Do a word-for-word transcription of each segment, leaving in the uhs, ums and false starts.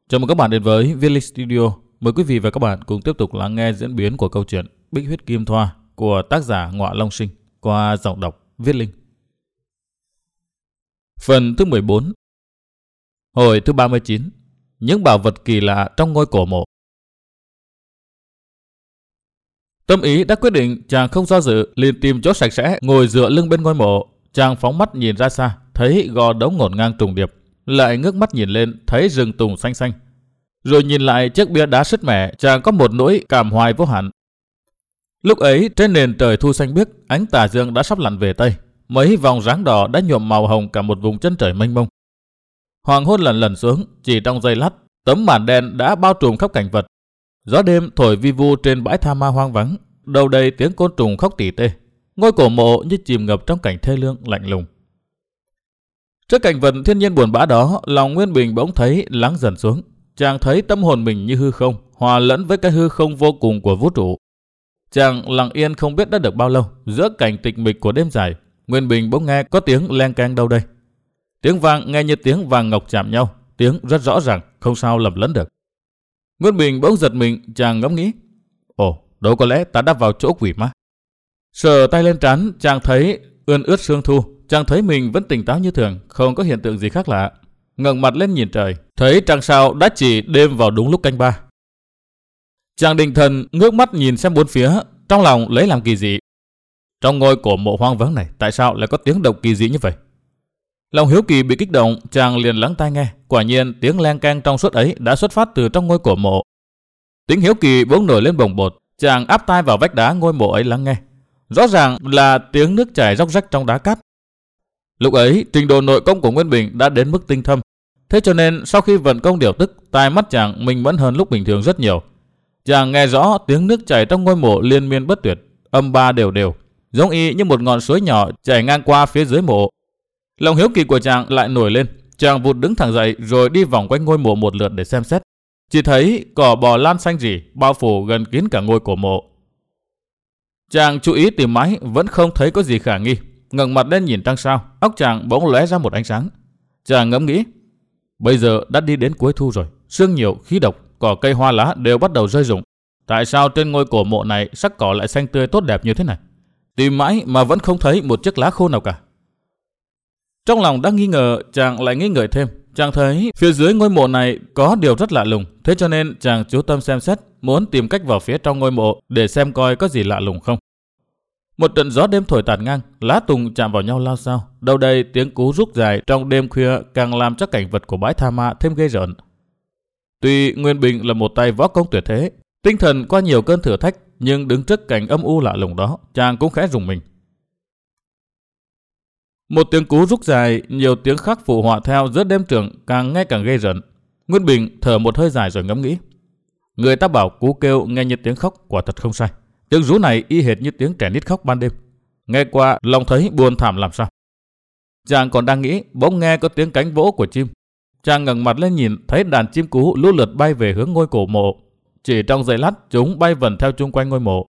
Chào mừng các bạn đến với Viết Linh Studio. Mời quý vị và các bạn cùng tiếp tục lắng nghe diễn biến của câu chuyện Bích Huyết Kim Thoa của tác giả Ngọa Long Sinh qua giọng đọc Viết Linh. Phần thứ mười bốn. Hồi thứ ba mươi chín. Những bảo vật kỳ lạ trong ngôi cổ mộ. Tâm ý đã quyết định, chàng không do dự, liền tìm chỗ sạch sẽ ngồi dựa lưng bên ngôi mộ. Chàng phóng mắt nhìn ra xa, thấy gò đống ngổn ngang trùng điệp, lại ngước mắt nhìn lên, thấy rừng tùng xanh xanh. Rồi nhìn lại chiếc bia đá sứt mẻ, chàng có một nỗi cảm hoài vô hạn. Lúc ấy trên nền trời thu xanh biếc, ánh tà dương đã sắp lặn về tây, mấy vòng ráng đỏ đã nhuộm màu hồng cả một vùng chân trời mênh mông. Hoàng hôn lần lần xuống, chỉ trong giây lát, tấm màn đen đã bao trùm khắp cảnh vật. Gió đêm thổi vi vu trên bãi tha ma hoang vắng, đầu đầy tiếng côn trùng khóc tỉ tê. Ngôi cổ mộ như chìm ngập trong cảnh thê lương lạnh lùng. Trước cảnh vật thiên nhiên buồn bã đó, lòng Nguyên Bình bỗng thấy lắng dần xuống. Chàng thấy tâm hồn mình như hư không, hòa lẫn với cái hư không vô cùng của vũ trụ. Chàng lặng yên không biết đã được bao lâu. Giữa cảnh tịch mịch của đêm dài, Nguyên Bình bỗng nghe có tiếng leng keng đâu đây. Tiếng vang nghe như tiếng vàng ngọc chạm nhau, tiếng rất rõ ràng, không sao lầm lẫn được. Nguyên Bình bỗng giật mình, chàng ngẫm nghĩ, ồ, đâu có lẽ ta đã vào chỗ quỷ ma. Sờ tay lên trán, chàng thấy ươn ướt sương thu. Chàng thấy mình vẫn tỉnh táo như thường, không có hiện tượng gì khác lạ. Ngẩng mặt lên nhìn trời, thấy trăng sao đã chỉ đêm vào đúng lúc canh ba. Chàng định thần ngước mắt nhìn xem bốn phía, trong lòng lấy làm kỳ dị. Trong ngôi cổ mộ hoang vắng này, tại sao lại có tiếng động kỳ dị như vậy? Lòng hiếu kỳ bị kích động, chàng liền lắng tai nghe. Quả nhiên tiếng leng keng trong suốt ấy đã xuất phát từ trong ngôi cổ mộ. Tính hiếu kỳ bỗng nổi lên bồng bột, chàng áp tai vào vách đá ngôi mộ ấy lắng nghe. Rõ ràng là tiếng nước chảy róc rách trong đá cát. Lúc ấy, trình độ nội công của Nguyên Bình đã đến mức tinh thâm. Thế cho nên sau khi vận công điều tức, tai mắt chàng minh mẫn hơn lúc bình thường rất nhiều. Chàng nghe rõ tiếng nước chảy trong ngôi mộ liên miên bất tuyệt, âm ba đều đều, giống y như một ngọn suối nhỏ chảy ngang qua phía dưới mộ. Lòng hiếu kỳ của chàng lại nổi lên, chàng vụt đứng thẳng dậy rồi đi vòng quanh ngôi mộ một lượt để xem xét. Chỉ thấy cỏ bò lan xanh rỉ bao phủ gần kín cả ngôi cổ mộ. Chàng chú ý tìm mãi vẫn không thấy có gì khả nghi. Ngẩng mặt lên nhìn trăng sao, óc chàng bỗng lóe ra một ánh sáng. Chàng ngẫm nghĩ, bây giờ đã đi đến cuối thu rồi, sương nhiều, khí độc, cỏ cây hoa lá đều bắt đầu rơi rụng. Tại sao trên ngôi cổ mộ này sắc cỏ lại xanh tươi tốt đẹp như thế này? Tìm mãi mà vẫn không thấy một chiếc lá khô nào cả. Trong lòng đang nghi ngờ, chàng lại nghi ngợi thêm. Chàng thấy phía dưới ngôi mộ này có điều rất lạ lùng, thế cho nên chàng chú tâm xem xét, muốn tìm cách vào phía trong ngôi mộ để xem coi có gì lạ lùng không. Một trận gió đêm thổi tạt ngang, lá tùng chạm vào nhau lao xao. Đâu đây tiếng cú rúc dài trong đêm khuya càng làm cho cảnh vật của bãi tha ma thêm ghê rợn. Tuy Nguyên Bình là một tay võ công tuyệt thế, tinh thần qua nhiều cơn thử thách, nhưng đứng trước cảnh âm u lạ lùng đó, chàng cũng khẽ rùng mình. Một tiếng cú rúc dài, nhiều tiếng khác phụ họa theo giữa đêm trường càng nghe càng ghê rợn. Nguyên Bình thở một hơi dài rồi ngẫm nghĩ. Người ta bảo cú kêu nghe như tiếng khóc, quả thật không sai. Tiếng rú này y hệt như tiếng trẻ nít khóc ban đêm. Nghe qua lòng thấy buồn thảm làm sao. Chàng còn đang nghĩ, bỗng nghe có tiếng cánh vỗ của chim. Chàng ngẩng mặt lên nhìn, thấy đàn chim cú lũ lượt bay về hướng ngôi cổ mộ. Chỉ trong giây lát, chúng bay vần theo chung quanh ngôi mộ.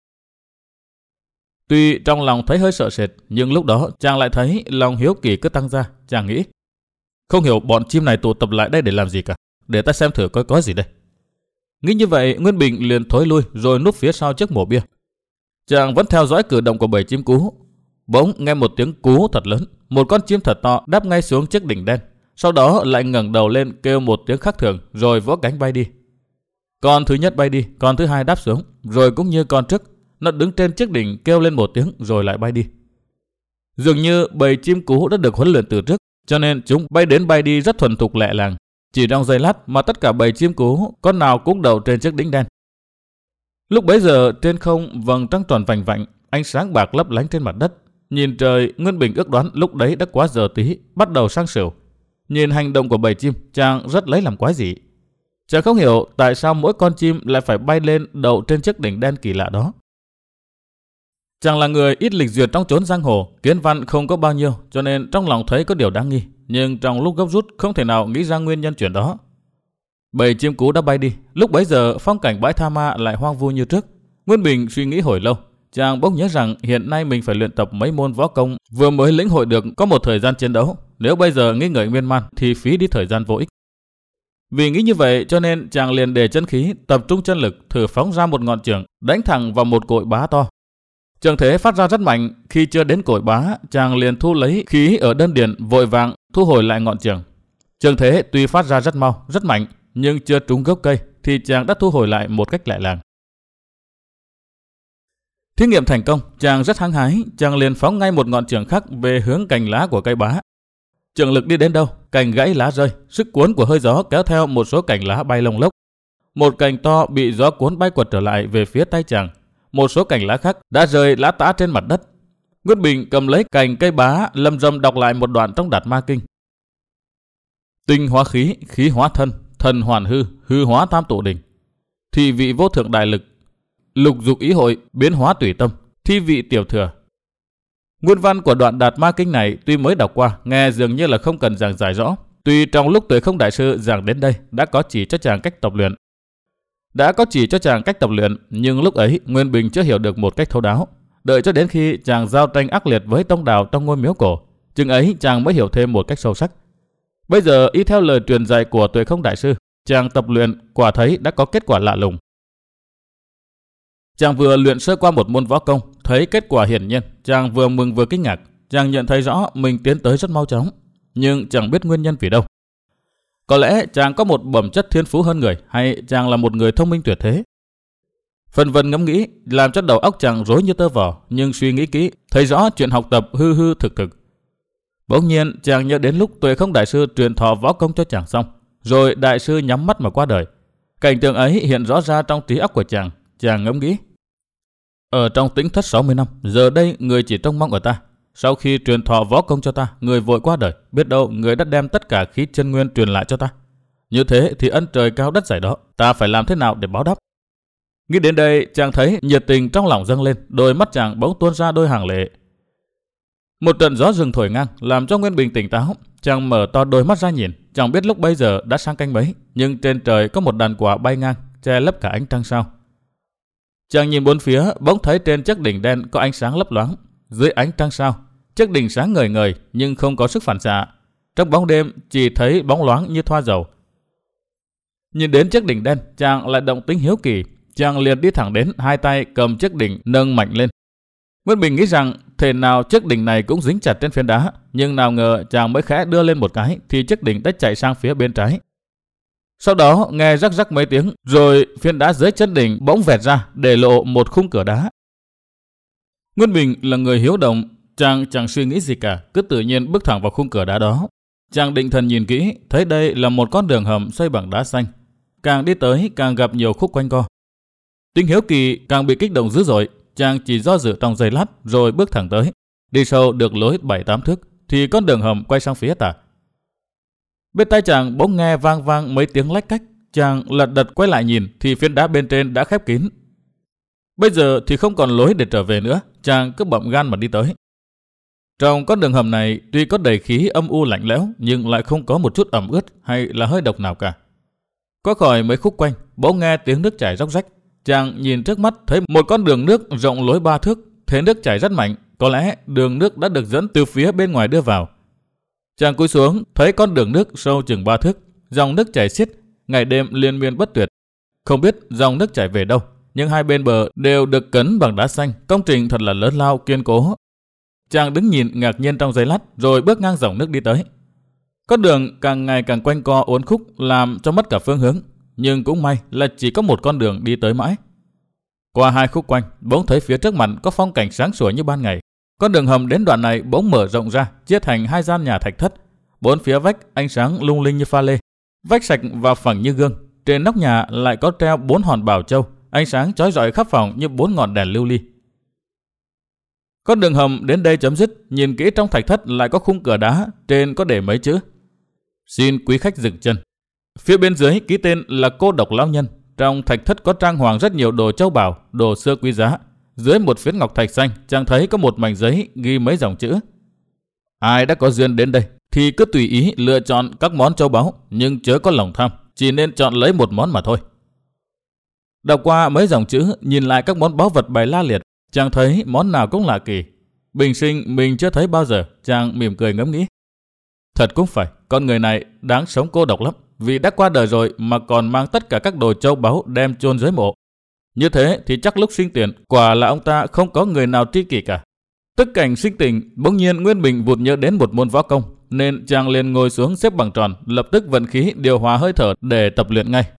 Tuy trong lòng thấy hơi sợ sệt, nhưng lúc đó chàng lại thấy lòng hiếu kỳ cứ tăng ra. Chàng nghĩ, không hiểu bọn chim này tụ tập lại đây để làm gì cả. Để ta xem thử coi có gì đây. Nghĩ như vậy, Nguyên Bình liền thối lui rồi núp phía sau chiếc mộ bia. Chàng vẫn theo dõi cử động của bầy chim cú. Bỗng nghe một tiếng cú thật lớn, một con chim thật to đáp ngay xuống chiếc đỉnh đen. Sau đó lại ngẩng đầu lên kêu một tiếng khác thường rồi vỗ cánh bay đi. Con thứ nhất bay đi, con thứ hai đáp xuống, rồi cũng như con trước, nó đứng trên chiếc đỉnh kêu lên một tiếng rồi lại bay đi. Dường như bầy chim cú đã được huấn luyện từ trước, cho nên chúng bay đến bay đi rất thuần thục lẹ làng. Chỉ trong giây lát mà tất cả bầy chim cú con nào cũng đậu trên chiếc đỉnh đen. Lúc bấy giờ trên không vầng trăng tròn vành vạnh, ánh sáng bạc lấp lánh trên mặt đất. Nhìn trời, Nguyên Bình ước đoán lúc đấy đã quá giờ tí, bắt đầu sang sửu. Nhìn hành động của bầy chim, chàng rất lấy làm quái dị. Chàng không hiểu tại sao mỗi con chim lại phải bay lên đậu trên chiếc đỉnh đen kỳ lạ đó. Chàng là người ít lịch duyệt trong chốn giang hồ, kiến văn không có bao nhiêu, cho nên trong lòng thấy có điều đáng nghi. Nhưng trong lúc gấp rút không thể nào nghĩ ra nguyên nhân chuyện đó. Bầy chim cú đã bay đi. Lúc bấy giờ phong cảnh bãi tha ma lại hoang vu như trước. Nguyên Bình suy nghĩ hồi lâu. Chàng bỗng nhớ rằng hiện nay mình phải luyện tập mấy môn võ công vừa mới lĩnh hội được có một thời gian chiến đấu. Nếu bây giờ nghi ngợi miên man thì phí đi thời gian vô ích. Vì nghĩ như vậy cho nên chàng liền để chân khí, tập trung chân lực, thử phóng ra một ngọn chưởng đánh thẳng vào một cội bá to. Chưởng thế phát ra rất mạnh, khi chưa đến cội bá, chàng liền thu lấy khí ở đơn điền, vội vàng thu hồi lại ngọn chưởng. Chưởng thế tuy phát ra rất mau, rất mạnh, nhưng chưa trúng gốc cây thì chàng đã thu hồi lại một cách lẹ làng. Thí nghiệm thành công, chàng rất hăng hái, chàng liền phóng ngay một ngọn chưởng khác về hướng cành lá của cây bá. Chưởng lực đi đến đâu, cành gãy lá rơi, sức cuốn của hơi gió kéo theo một số cành lá bay lông lốc. Một cành to bị gió cuốn bay quật trở lại về phía tay chàng, một số cành lá khác đã rơi lá tả trên mặt đất. Nguyễn Bình cầm lấy cành cây bá, lầm rầm đọc lại một đoạn trong Đạt Ma Kinh. Tinh hóa khí, khí hóa thân, thần hoàn hư, hư hóa tam tụ đỉnh. Thị vị vô thượng đại lực, lục dục ý hội, biến hóa tùy tâm, thi vị tiểu thừa. Nguyên văn của đoạn Đạt Ma Kinh này tuy mới đọc qua, nghe dường như là không cần giảng giải rõ. Tuy trong lúc Tuệ Không đại sư giảng đến đây đã có chỉ cho chàng cách tập luyện, đã có chỉ cho chàng cách tập luyện, nhưng lúc ấy Nguyên Bình chưa hiểu được một cách thấu đáo. Đợi cho đến khi chàng giao tranh ác liệt với tông đạo trong ngôi miếu cổ, chừng ấy chàng mới hiểu thêm một cách sâu sắc. Bây giờ y theo lời truyền dạy của Tuệ Không đại sư, chàng tập luyện quả thấy đã có kết quả lạ lùng. Chàng vừa luyện sơ qua một môn võ công, thấy kết quả hiển nhiên, chàng vừa mừng vừa kinh ngạc. Chàng nhận thấy rõ mình tiến tới rất mau chóng, nhưng chẳng biết nguyên nhân vì đâu. Có lẽ chàng có một bẩm chất thiên phú hơn người, hay chàng là một người thông minh tuyệt thế. Phần vân ngẫm nghĩ làm cho đầu óc chàng rối như tơ vò, nhưng suy nghĩ kỹ thấy rõ chuyện học tập hư hư thực thực. Bỗng nhiên chàng nhớ đến lúc Tuệ Không đại sư truyền thọ võ công cho chàng xong, rồi đại sư nhắm mắt mà qua đời. Cảnh tượng ấy hiện rõ ra trong trí óc của chàng. Chàng ngẫm nghĩ, ở trong tĩnh thất sáu mươi năm, giờ đây người chỉ trông mong ở ta. Sau khi truyền thọ võ công cho ta, người vội qua đời, biết đâu người đã đem tất cả khí chân nguyên truyền lại cho ta. Như thế thì ân trời cao đất dày đó, ta phải làm thế nào để báo đáp? Nghĩ đến đây, chàng thấy nhiệt tình trong lòng dâng lên, đôi mắt chàng bỗng tuôn ra đôi hàng lệ. Một trận gió rừng thổi ngang làm cho Nguyên Bình tỉnh táo. Chàng mở to đôi mắt ra nhìn, chẳng biết lúc bây giờ đã sang canh mấy, nhưng trên trời có một đàn quạ bay ngang, che lấp cả ánh trăng sao. Chàng nhìn bốn phía, bỗng thấy trên chiếc đỉnh đen có ánh sáng lấp loáng. Dưới ánh trăng sao, chiếc đỉnh sáng ngời ngời nhưng không có sức phản xạ. Trong bóng đêm chỉ thấy bóng loáng như thoa dầu. Nhìn đến chiếc đỉnh đen, chàng lại động tính hiếu kỳ. Chàng liền đi thẳng đến, hai tay cầm chiếc đỉnh nâng mạnh lên. Nguyễn Bình nghĩ rằng thể nào chiếc đỉnh này cũng dính chặt trên phiến đá, nhưng nào ngờ chàng mới khẽ đưa lên một cái thì chiếc đỉnh đã chạy sang phía bên trái. Sau đó nghe rắc rắc mấy tiếng, rồi phiến đá dưới chân đỉnh bỗng vẹt ra để lộ một khung cửa đá. Nguyễn Bình là người hiếu động, chàng chẳng suy nghĩ gì cả, cứ tự nhiên bước thẳng vào khung cửa đá đó. Chàng định thần nhìn kỹ, thấy đây là một con đường hầm xây bằng đá xanh. Càng đi tới càng gặp nhiều khúc quanh co. Tính hiếu kỳ càng bị kích động dữ dội, chàng chỉ do dự trong giây lát rồi bước thẳng tới. Đi sâu được lối bảy tám thước thì con đường hầm quay sang phía tả. Bên tay chàng bỗng nghe vang vang mấy tiếng lách cách. Chàng lật đật quay lại nhìn thì phiến đá bên trên đã khép kín. Bây giờ thì không còn lối để trở về nữa, chàng cứ bậm gan mà đi tới. Trong con đường hầm này tuy có đầy khí âm u lạnh lẽo nhưng lại không có một chút ẩm ướt hay là hơi độc nào cả. Qua khỏi mấy khúc quanh, bỗng nghe tiếng nước chảy róc rách. Chàng nhìn trước mắt thấy một con đường nước rộng lối ba thước, thế nước chảy rất mạnh, có lẽ đường nước đã được dẫn từ phía bên ngoài đưa vào. Chàng cúi xuống, thấy con đường nước sâu chừng ba thước, dòng nước chảy xiết, ngày đêm liên miên bất tuyệt. Không biết dòng nước chảy về đâu, nhưng hai bên bờ đều được cấn bằng đá xanh, công trình thật là lớn lao kiên cố. Chàng đứng nhìn ngạc nhiên trong giây lát, rồi bước ngang dòng nước đi tới. Con đường càng ngày càng quanh co uốn khúc, làm cho mất cả phương hướng, nhưng cũng may là chỉ có một con đường đi tới mãi. Qua hai khúc quanh, bỗng thấy phía trước mặt có phong cảnh sáng sủa như ban ngày. Con đường hầm đến đoạn này bỗng mở rộng ra, chia thành hai gian nhà thạch thất. Bốn phía vách ánh sáng lung linh như pha lê, vách sạch và phẳng như gương. Trên nóc nhà lại có treo bốn hòn bảo châu, ánh sáng chói rọi khắp phòng như bốn ngọn đèn lưu ly. Con đường hầm đến đây chấm dứt, nhìn kỹ trong thạch thất lại có khung cửa đá, trên có để mấy chữ: xin quý khách dừng chân. Phía bên dưới ký tên là Cô Độc lão nhân. Trong thạch thất có trang hoàng rất nhiều đồ châu báu, đồ xưa quý giá. Dưới một phiến ngọc thạch xanh, chàng thấy có một mảnh giấy ghi mấy dòng chữ: ai đã có duyên đến đây thì cứ tùy ý lựa chọn các món châu báu, nhưng chớ có lòng tham, chỉ nên chọn lấy một món mà thôi. Đọc qua mấy dòng chữ, nhìn lại các món báu vật bày la liệt, chàng thấy món nào cũng lạ kỳ. Bình sinh mình chưa thấy bao giờ, chàng mỉm cười ngẫm nghĩ. Thật cũng phải, con người này đáng sống cô độc lắm, vì đã qua đời rồi mà còn mang tất cả các đồ châu báu đem chôn dưới mộ. Như thế thì chắc lúc sinh tiền, quả là ông ta không có người nào tri kỷ cả. Tức cảnh sinh tình, bỗng nhiên Nguyên Bình vụt nhớ đến một môn võ công, nên chàng liền ngồi xuống xếp bằng tròn, lập tức vận khí điều hòa hơi thở để tập luyện ngay.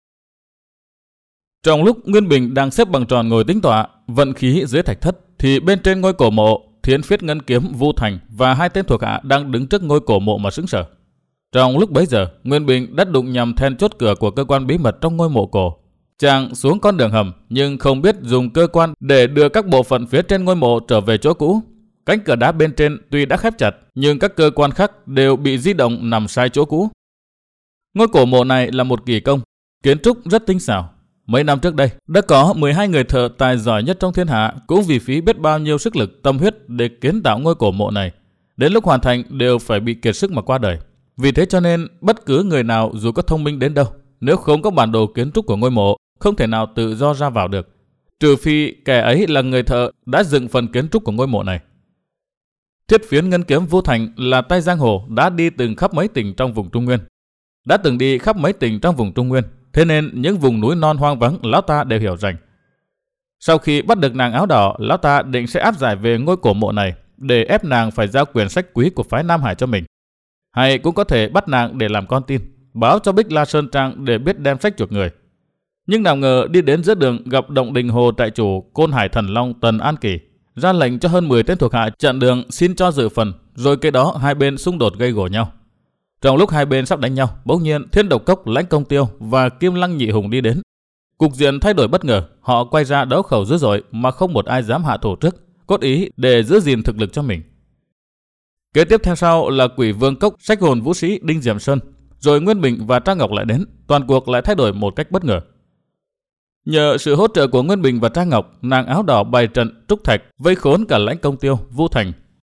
Trong lúc Nguyên Bình đang xếp bằng tròn ngồi tĩnh tọa, vận khí dưới thạch thất, thì bên trên ngôi cổ mộ, Thiến Phiết Ngân Kiếm, Vu Thành và hai tên thuộc hạ đang đứng trước ngôi cổ mộ mà sững sờ. Trong lúc bấy giờ, Nguyên Bình đã đụng nhầm then chốt cửa của cơ quan bí mật trong ngôi mộ cổ. Chàng xuống con đường hầm nhưng không biết dùng cơ quan để đưa các bộ phận phía trên ngôi mộ trở về chỗ cũ. Cánh cửa đá bên trên tuy đã khép chặt nhưng các cơ quan khác đều bị di động nằm sai chỗ cũ. Ngôi cổ mộ này là một kỳ công, kiến trúc rất tinh xảo. Mấy năm trước đây, đã có mười hai người thợ tài giỏi nhất trong thiên hạ cũng vì phí biết bao nhiêu sức lực tâm huyết để kiến tạo ngôi cổ mộ này. Đến lúc hoàn thành đều phải bị kiệt sức mà qua đời. Vì thế cho nên bất cứ người nào dù có thông minh đến đâu, nếu không có bản đồ kiến trúc của ngôi mộ, không thể nào tự do ra vào được. Trừ phi kẻ ấy là người thợ đã dựng phần kiến trúc của ngôi mộ này. Thiết Phiến Ngân Kiếm Vu Thành là tay giang hồ đã đi từng khắp mấy tỉnh trong vùng Trung Nguyên. Đã từng đi khắp mấy tỉnh trong vùng Trung Nguyên, thế nên những vùng núi non hoang vắng lão ta đều hiểu rành. Sau khi bắt được nàng áo đỏ, lão ta định sẽ áp giải về ngôi cổ mộ này để ép nàng phải giao quyển sách quý của phái Nam Hải cho mình. Hay cũng có thể bắt nàng để làm con tin, báo cho Bích La Sơn Trang để biết đem sách chuộc người. Nhưng nào ngờ đi đến giữa đường gặp Động Đình Hồ trại chủ Côn Hải Thần Long Tần An Kỳ, ra lệnh cho hơn mười tên thuộc hạ chặn đường xin cho dự phần, rồi kế đó hai bên xung đột gây gổ nhau. Trong lúc hai bên sắp đánh nhau, bỗng nhiên Thiên Độc Cốc, Lãnh Công Tiêu và Kim Lăng Nhị Hùng đi đến. Cục diện thay đổi bất ngờ, họ quay ra đấu khẩu dữ dội mà không một ai dám hạ thủ trước, cốt ý để giữ gìn thực lực cho mình. Kế tiếp theo sau là Quỷ Vương Cốc, Sách Hồn Vũ Sĩ Đinh Diệm Sơn, rồi Nguyên Bình và Trang Ngọc lại đến, toàn cuộc lại thay đổi một cách bất ngờ. Nhờ sự hỗ trợ của Nguyên Bình và Trang Ngọc, nàng áo đỏ bày trận trúc thạch vây khốn cả Lãnh Công Tiêu, Vu Thành.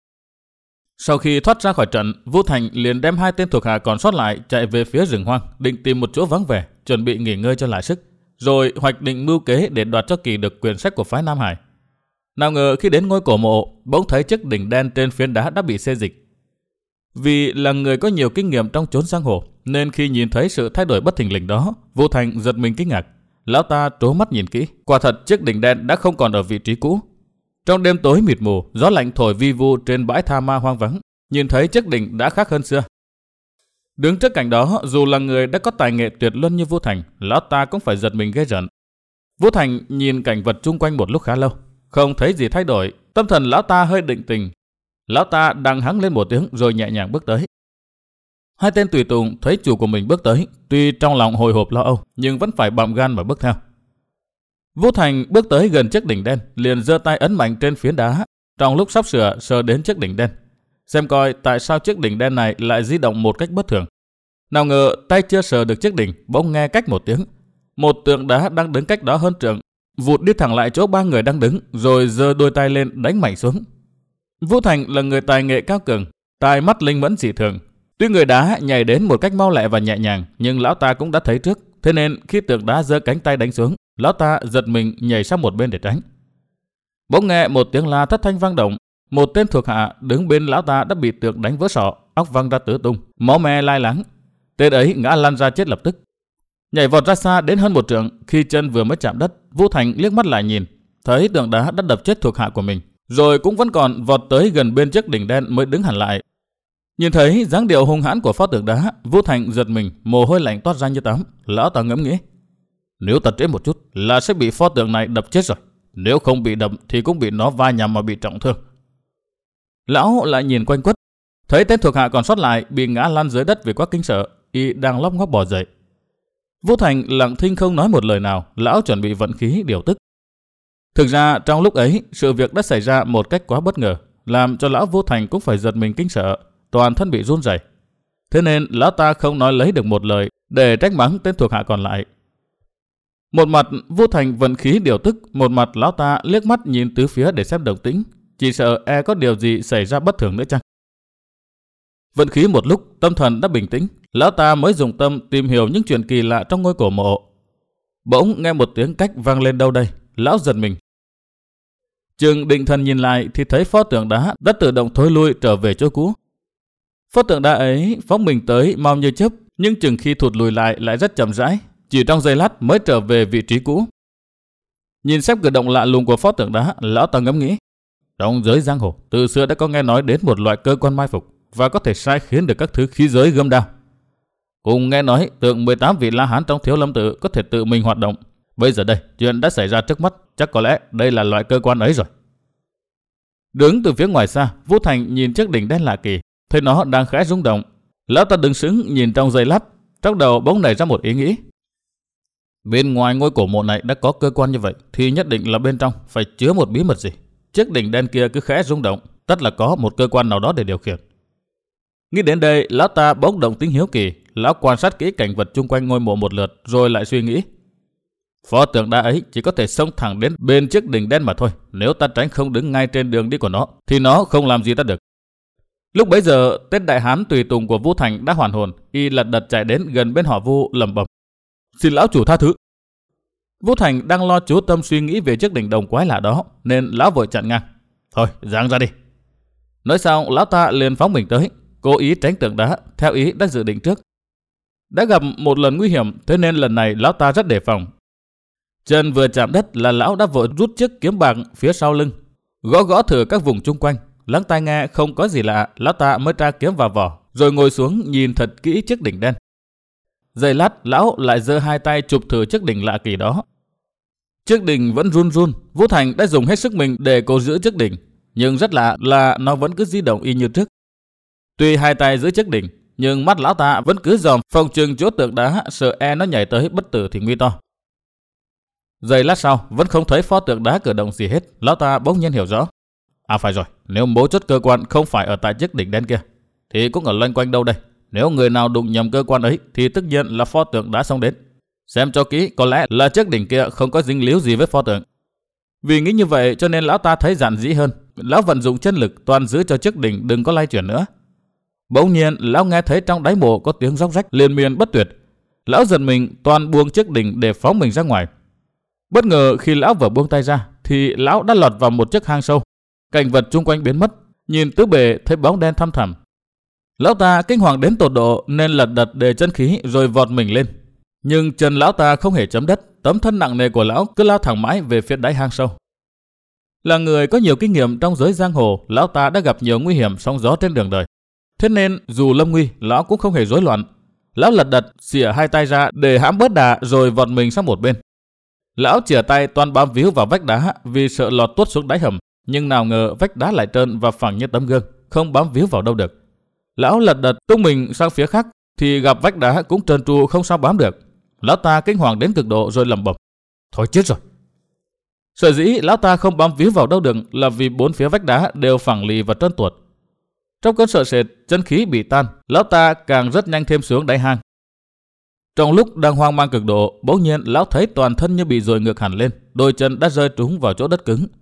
Sau khi thoát ra khỏi trận, Vu Thành liền đem hai tên thuộc hạ còn sót lại chạy về phía rừng hoang, định tìm một chỗ vắng vẻ, chuẩn bị nghỉ ngơi cho lại sức, rồi hoạch định mưu kế để đoạt cho kỳ được quyển sách của phái Nam Hải. Nào ngờ khi đến ngôi cổ mộ, bỗng thấy chiếc đỉnh đen trên phiến đá đã bị xê dịch. Vì là người có nhiều kinh nghiệm trong chốn giang hồ, nên khi nhìn thấy sự thay đổi bất thình lình đó, Vu Thành giật mình kinh ngạc. Lão ta trố mắt nhìn kỹ, quả thật chiếc đỉnh đen đã không còn ở vị trí cũ. Trong đêm tối mịt mù, gió lạnh thổi vi vu trên bãi tha ma hoang vắng, nhìn thấy chiếc đỉnh đã khác hơn xưa. Đứng trước cảnh đó, dù là người đã có tài nghệ tuyệt luân như Vu Thành, lão ta cũng phải giật mình ghê rợn. Vu Thành nhìn cảnh vật chung quanh một lúc khá lâu, không thấy gì thay đổi, tâm thần lão ta hơi định tình. Lão ta đang hắng lên một tiếng rồi nhẹ nhàng bước tới. Hai tên tùy tùng thấy chủ của mình bước tới, tuy trong lòng hồi hộp lo âu, nhưng vẫn phải bặm gan mà bước theo. Vu Thành bước tới gần chiếc đỉnh đen, liền giơ tay ấn mạnh trên phiến đá, trong lúc sắp sửa sờ đến chiếc đỉnh đen, xem coi tại sao chiếc đỉnh đen này lại di động một cách bất thường. Nào ngờ tay chưa sờ được chiếc đỉnh, bỗng nghe cách một tiếng, một tượng đá đang đứng cách đó hơn trượng vụt đi thẳng lại chỗ ba người đang đứng, rồi giơ đôi tay lên đánh mạnh xuống. Vu Thành là người tài nghệ cao cường, tai mắt linh mẫn dị thường. Tuy người đá nhảy đến một cách mau lẹ và nhẹ nhàng, nhưng lão ta cũng đã thấy trước, thế nên khi tượng đá giơ cánh tay đánh xuống, lão ta giật mình nhảy sang một bên để tránh. Bỗng nghe một tiếng la thất thanh vang động, một tên thuộc hạ đứng bên lão ta đã bị tượng đánh vỡ sọ, óc văng ra tứ tung, máu me lai láng. Tên ấy ngã lăn ra chết lập tức. Nhảy vọt ra xa đến hơn một trượng, khi chân vừa mới chạm đất, Vu Thành liếc mắt lại nhìn, thấy tượng đá đã đập chết thuộc hạ của mình, rồi cũng vẫn còn vọt tới gần bên chiếc đỉnh đen mới đứng hẳn lại. Nhìn thấy dáng điệu hung hãn của pho tượng đá, Vu Thành giật mình, mồ hôi lạnh toát ra như tắm. Lão ta ngẫm nghĩ, nếu ta trễ một chút là sẽ bị pho tượng này đập chết rồi, nếu không bị đập thì cũng bị nó va nhằm mà bị trọng thương. Lão lại nhìn quanh quất, thấy tên thuộc hạ còn sót lại bị ngã lăn dưới đất vì quá kinh sợ, y đang lóc ngóc bò dậy. Vu Thành lặng thinh không nói một lời nào, lão chuẩn bị vận khí điều tức. Thực ra trong lúc ấy, sự việc đã xảy ra một cách quá bất ngờ, làm cho lão Vu Thành cũng phải giật mình kinh sợ, toàn thân bị run rẩy. Thế nên lão ta không nói lấy được một lời để trách mắng tên thuộc hạ còn lại. Một mặt Vu Thành vận khí điều tức, một mặt lão ta liếc mắt nhìn tứ phía để xem động tĩnh, chỉ sợ e có điều gì xảy ra bất thường nữa chăng. Vận khí một lúc, tâm thần đã bình tĩnh, lão ta mới dùng tâm tìm hiểu những chuyện kỳ lạ trong ngôi cổ mộ. Bỗng nghe một tiếng cách vang lên đâu đây, lão giật mình. Chừng định thần nhìn lại thì thấy pho tượng đá đã tự động thối lui trở về chỗ cũ. Pho tượng đá ấy phóng mình tới mau như chớp, nhưng chừng khi thụt lùi lại lại rất chậm rãi, chỉ trong giây lát mới trở về vị trí cũ. Nhìn xem cử động lạ lùng của pho tượng đá, lão ta ngẫm nghĩ. Trong giới giang hồ, từ xưa đã có nghe nói đến một loại cơ quan mai phục và có thể sai khiến được các thứ khí giới gươm đao. Cùng nghe nói tượng mười tám vị La Hán trong Thiếu Lâm Tự có thể tự mình hoạt động. Bây giờ đây, chuyện đã xảy ra trước mắt, chắc có lẽ đây là loại cơ quan ấy rồi. Đứng từ phía ngoài xa, Vũ Thành nhìn chiếc đỉnh đen lạ kỳ, thấy nó đang khẽ rung động. Lão ta đứng sững nhìn trong giây lát, trong đầu bỗng nảy ra một ý nghĩ. Bên ngoài ngôi cổ mộ này đã có cơ quan như vậy, thì nhất định là bên trong phải chứa một bí mật gì. Chiếc đỉnh đen kia cứ khẽ rung động, tất là có một cơ quan nào đó để điều khiển. Nghĩ đến đây, lão ta bỗng động tính hiếu kỳ. Lão quan sát kỹ cảnh vật chung quanh ngôi mộ một lượt, rồi lại suy nghĩ. Pho tượng đá ấy chỉ có thể xông thẳng đến bên chiếc đỉnh đen mà thôi. Nếu ta tránh không đứng ngay trên đường đi của nó, thì nó không làm gì ta được. Lúc bấy giờ, tên đại hán tùy tùng của Vũ Thành đã hoàn hồn, y lật đật chạy đến gần bên họ Vu lẩm bẩm: "Xin lão chủ tha thứ." Vũ Thành đang lo chú tâm suy nghĩ về chiếc đỉnh đồng quái lạ đó, nên lão vội chặn ngang: "Thôi, giáng ra đi." Nói xong, lão ta liền phóng mình tới, cố ý tránh tượng đá, theo ý đã dự định trước. Đã gặp một lần nguy hiểm, thế nên lần này lão ta rất đề phòng. Chân vừa chạm đất là lão đã vội rút chiếc kiếm bạc phía sau lưng, gõ gõ thử các vùng chung quanh, lắng tai nghe không có gì lạ, lão ta mới tra kiếm vào vỏ, rồi ngồi xuống nhìn thật kỹ chiếc đỉnh đen. Giây lát, lão lại giơ hai tay chụp thử chiếc đỉnh lạ kỳ đó. Chiếc đỉnh vẫn run run. Vũ Thành đã dùng hết sức mình để cố giữ chiếc đỉnh, nhưng rất lạ là nó vẫn cứ di động y như trước. Tuy hai tay giữ chiếc đỉnh, nhưng mắt lão ta vẫn cứ dòm phòng trừng chỗ tượng đá, sợ e nó nhảy tới bất tử thì nguy to. Giây lát sau, vẫn không thấy pho tượng đá cử động gì hết. Lão ta bỗng nhiên hiểu rõ. À phải rồi, nếu mấu chốt cơ quan không phải ở tại chiếc đỉnh đen kia, thì cũng ở loanh quanh đâu đây. Nếu người nào đụng nhầm cơ quan ấy, thì tất nhiên là pho tượng đã xông đến. Xem cho kỹ, có lẽ là chiếc đỉnh kia không có dính líu gì với pho tượng. Vì nghĩ như vậy cho nên lão ta thấy dạn dĩ hơn. Lão vận dụng chân lực toàn giữ cho chiếc đỉnh đừng có lay chuyển nữa. Bỗng nhiên lão nghe thấy trong đáy mộ có tiếng róc rách liên miên bất tuyệt. Lão giật mình toàn buông chiếc đỉnh để phóng mình ra ngoài. Bất ngờ khi lão vừa buông tay ra thì lão đã lọt vào một chiếc hang sâu. Cảnh vật chung quanh biến mất, nhìn tứ bề thấy bóng đen thăm thẳm. Lão ta kinh hoàng đến tột độ nên lật đật để chân khí rồi vọt mình lên. Nhưng chân lão ta không hề chấm đất, tấm thân nặng nề của lão cứ lao thẳng mãi về phía đáy hang sâu. Là người có nhiều kinh nghiệm trong giới giang hồ, lão ta đã gặp nhiều nguy hiểm sóng gió trên đường đời. Thế nên dù lâm nguy, lão cũng không hề rối loạn. Lão lật đật xỉa hai tay ra để hãm bớt đà rồi vọt mình sang một bên. Lão chìa tay toàn bám víu vào vách đá vì sợ lọt tuốt xuống đáy hầm, nhưng nào ngờ vách đá lại trơn và phẳng như tấm gương, không bám víu vào đâu được. Lão lật đật tung mình sang phía khác thì gặp vách đá cũng trơn tru không sao bám được. Lão ta kinh hoàng đến cực độ rồi lẩm bẩm: "Thôi chết rồi." Sở dĩ lão ta không bám víu vào đâu được là vì bốn phía vách đá đều phẳng lì và trơn tuột. Trong cơn sợ sệt, chân khí bị tan, lão ta càng rất nhanh thêm xuống đáy hang. Trong lúc đang hoang mang cực độ, bỗng nhiên lão thấy toàn thân như bị dội ngược hẳn lên, đôi chân đã rơi trúng vào chỗ đất cứng.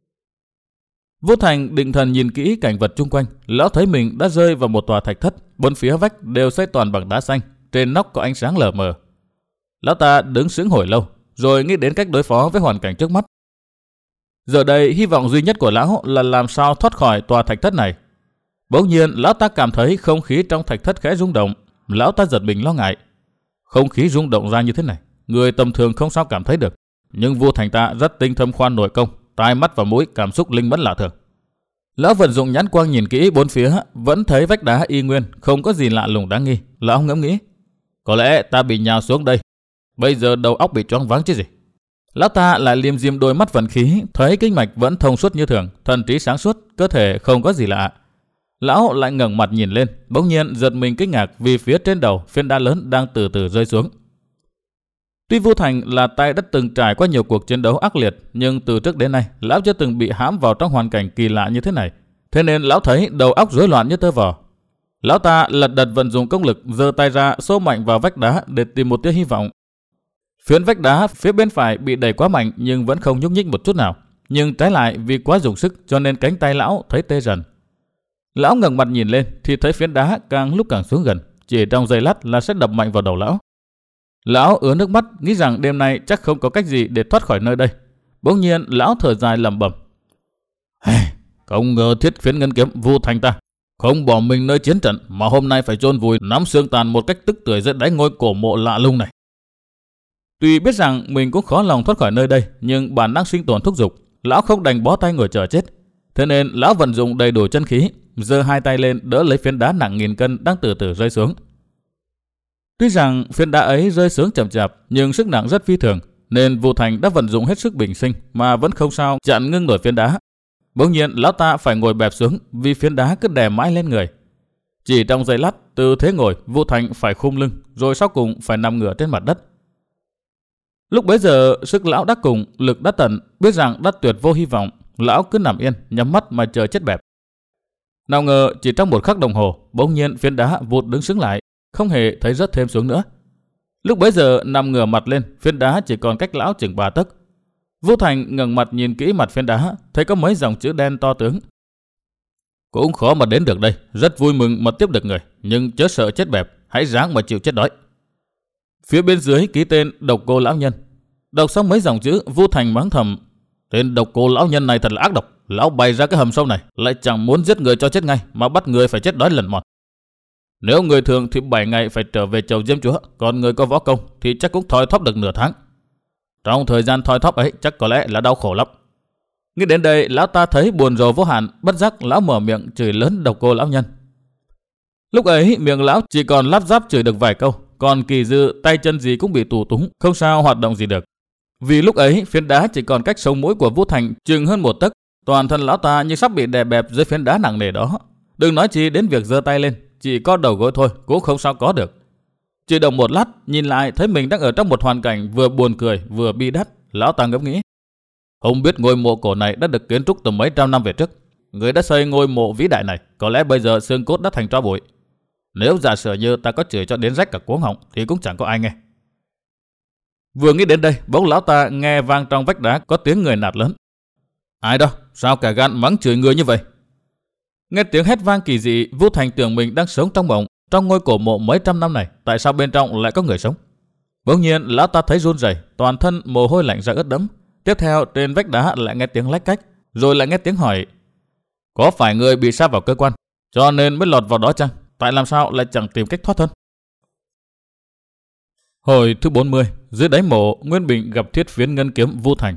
Vũ Thành định thần nhìn kỹ cảnh vật chung quanh, lão thấy mình đã rơi vào một tòa thạch thất, bốn phía vách đều xây toàn bằng đá xanh, trên nóc có ánh sáng lờ mờ. Lão ta đứng sững hồi lâu, rồi nghĩ đến cách đối phó với hoàn cảnh trước mắt. Giờ đây hy vọng duy nhất của lão là làm sao thoát khỏi tòa thạch thất này. Bỗng nhiên lão ta cảm thấy không khí trong thạch thất khẽ rung động, lão ta giật mình lo ngại. Không khí rung động ra như thế này, người tầm thường không sao cảm thấy được, nhưng Vũ Thành ta rất tinh thâm khoan nội công, tai mắt và mũi cảm xúc linh mẫn lạ thường. Lão vận dụng nhãn quang nhìn kỹ bốn phía, vẫn thấy vách đá y nguyên, không có gì lạ lùng đáng nghi. Lão ngẫm nghĩ, có lẽ ta bị nhào xuống đây, bây giờ đầu óc bị choáng váng chứ gì. Lão ta lại liêm diêm đôi mắt vận khí, thấy kinh mạch vẫn thông suốt như thường, thần trí sáng suốt, cơ thể không có gì lạ. Lão lại ngẩng mặt nhìn lên, bỗng nhiên giật mình kinh ngạc vì phía trên đầu phiến đá lớn đang từ từ rơi xuống. Tuy Vũ Thành là tay đã từng trải qua nhiều cuộc chiến đấu ác liệt, nhưng từ trước đến nay lão chưa từng bị hãm vào trong hoàn cảnh kỳ lạ như thế này, thế nên lão thấy đầu óc rối loạn như tơ vò. Lão ta lật đật vận dụng công lực, giơ tay ra xô mạnh vào vách đá để tìm một tia hy vọng. Phiến vách đá phía bên phải bị đẩy quá mạnh nhưng vẫn không nhúc nhích một chút nào, nhưng trái lại vì quá dùng sức cho nên cánh tay lão thấy tê dần. Lão ngẩng mặt nhìn lên thì thấy phiến đá càng lúc càng xuống gần, chỉ trong giây lát là sẽ đập mạnh vào đầu lão. Lão ứa nước mắt, nghĩ rằng đêm nay chắc không có cách gì để thoát khỏi nơi đây. Bỗng nhiên lão thở dài lẩm bẩm: "Không ngờ thiết phiến ngân kiếm Vũ Thành ta Không bỏ mình nơi chiến trận mà hôm nay phải chôn vùi nắm xương tàn một cách tức tưởi dưới đáy ngôi cổ mộ lạ lùng này. Tuy biết rằng mình cũng khó lòng thoát khỏi nơi đây, nhưng bản năng sinh tồn thúc giục, lão không đành bó tay ngồi chờ chết. Thế nên lão vận dụng đầy đủ chân khí, giơ hai tay lên đỡ lấy phiến đá nặng nghìn cân đang từ từ rơi xuống. Tuy rằng phiến đá ấy rơi xuống chậm chạp, nhưng sức nặng rất phi thường, nên Vu Thành đã vận dụng hết sức bình sinh mà vẫn không sao chặn ngưng nổi phiến đá. Bỗng nhiên lão ta phải ngồi bẹp xuống vì phiến đá cứ đè mãi lên người. Chỉ trong giây lát, từ thế ngồi, Vu Thành phải khum lưng, rồi sau cùng phải nằm ngửa trên mặt đất. Lúc bấy giờ sức lão đã cùng, lực đã tận, biết rằng đã tuyệt vô hy vọng, lão cứ nằm yên, nhắm mắt mà chờ chết bẹp. Nào ngờ chỉ trong một khắc đồng hồ, bỗng nhiên phiến đá vụt đứng sững lại, không hề thấy rớt thêm xuống nữa. Lúc bấy giờ nằm ngửa mặt lên, phiến đá chỉ còn cách lão chừng ba tấc. Vu Thành ngẩng mặt nhìn kỹ mặt phiến đá, thấy có mấy dòng chữ đen to tướng. Cũng khó mà đến được đây, rất vui mừng mà tiếp được người, nhưng chớ sợ chết bẹp, hãy ráng mà chịu chết đói. Phía bên dưới ký tên Độc Cô lão nhân. Đọc xong mấy dòng chữ, Vu Thành mắng thầm: tên Độc Cô lão nhân này thật là ác độc, lão bày ra cái hầm sâu này, lại chẳng muốn giết người cho chết ngay, mà bắt người phải chết đói lần mòn. Nếu người thường thì bảy ngày phải trở về chầu Diêm Chúa, còn người có võ công thì chắc cũng thoi thóp được nửa tháng. Trong thời gian thoi thóp ấy chắc có lẽ là đau khổ lắm. Nghĩ đến đây, lão ta thấy buồn rầu vô hạn, bất giác lão mở miệng chửi lớn Độc Cô lão nhân. Lúc ấy miệng lão chỉ còn lắp ráp chửi được vài câu, còn kỳ dư tay chân gì cũng bị tù túng, không sao hoạt động gì được. Vì lúc ấy phiến đá chỉ còn cách sống mũi của Vu Thành chừng hơn một tấc, toàn thân lão ta như sắp bị đè bẹp dưới phiến đá nặng nề đó. Đừng nói chi đến việc giơ tay lên, chỉ có đầu gối thôi cũng không sao có được. Chỉ động một lát, nhìn lại thấy mình đang ở trong một hoàn cảnh vừa buồn cười vừa bi đát, lão ta ngẫm nghĩ. Không biết ngôi mộ cổ này đã được kiến trúc từ mấy trăm năm về trước. Người đã xây ngôi mộ vĩ đại này, có lẽ bây giờ xương cốt đã thành tro bụi. Nếu giả sử như ta có chửi cho đến rách cả cuống họng thì cũng chẳng có ai nghe. Vừa nghĩ đến đây, bỗng lão ta nghe vang trong vách đá có tiếng người nạt lớn. Ai đó, sao cả gan mắng chửi người như vậy? Nghe tiếng hét vang kỳ dị, Vu Thành tưởng mình đang sống trong mộng, trong ngôi cổ mộ mấy trăm năm này, tại sao bên trong lại có người sống? Bỗng nhiên lão ta thấy run rẩy, toàn thân mồ hôi lạnh ra ướt đẫm. Tiếp theo trên vách đá lại nghe tiếng lách cách, rồi lại nghe tiếng hỏi: có phải người bị sa vào cơ quan, cho nên mới lọt vào đó chăng? Tại làm sao lại chẳng tìm cách thoát thân? Hồi thứ bốn mươi, dưới đáy mộ, Nguyên Bình gặp Thiết Phiến Ngân Kiếm Vu Thành.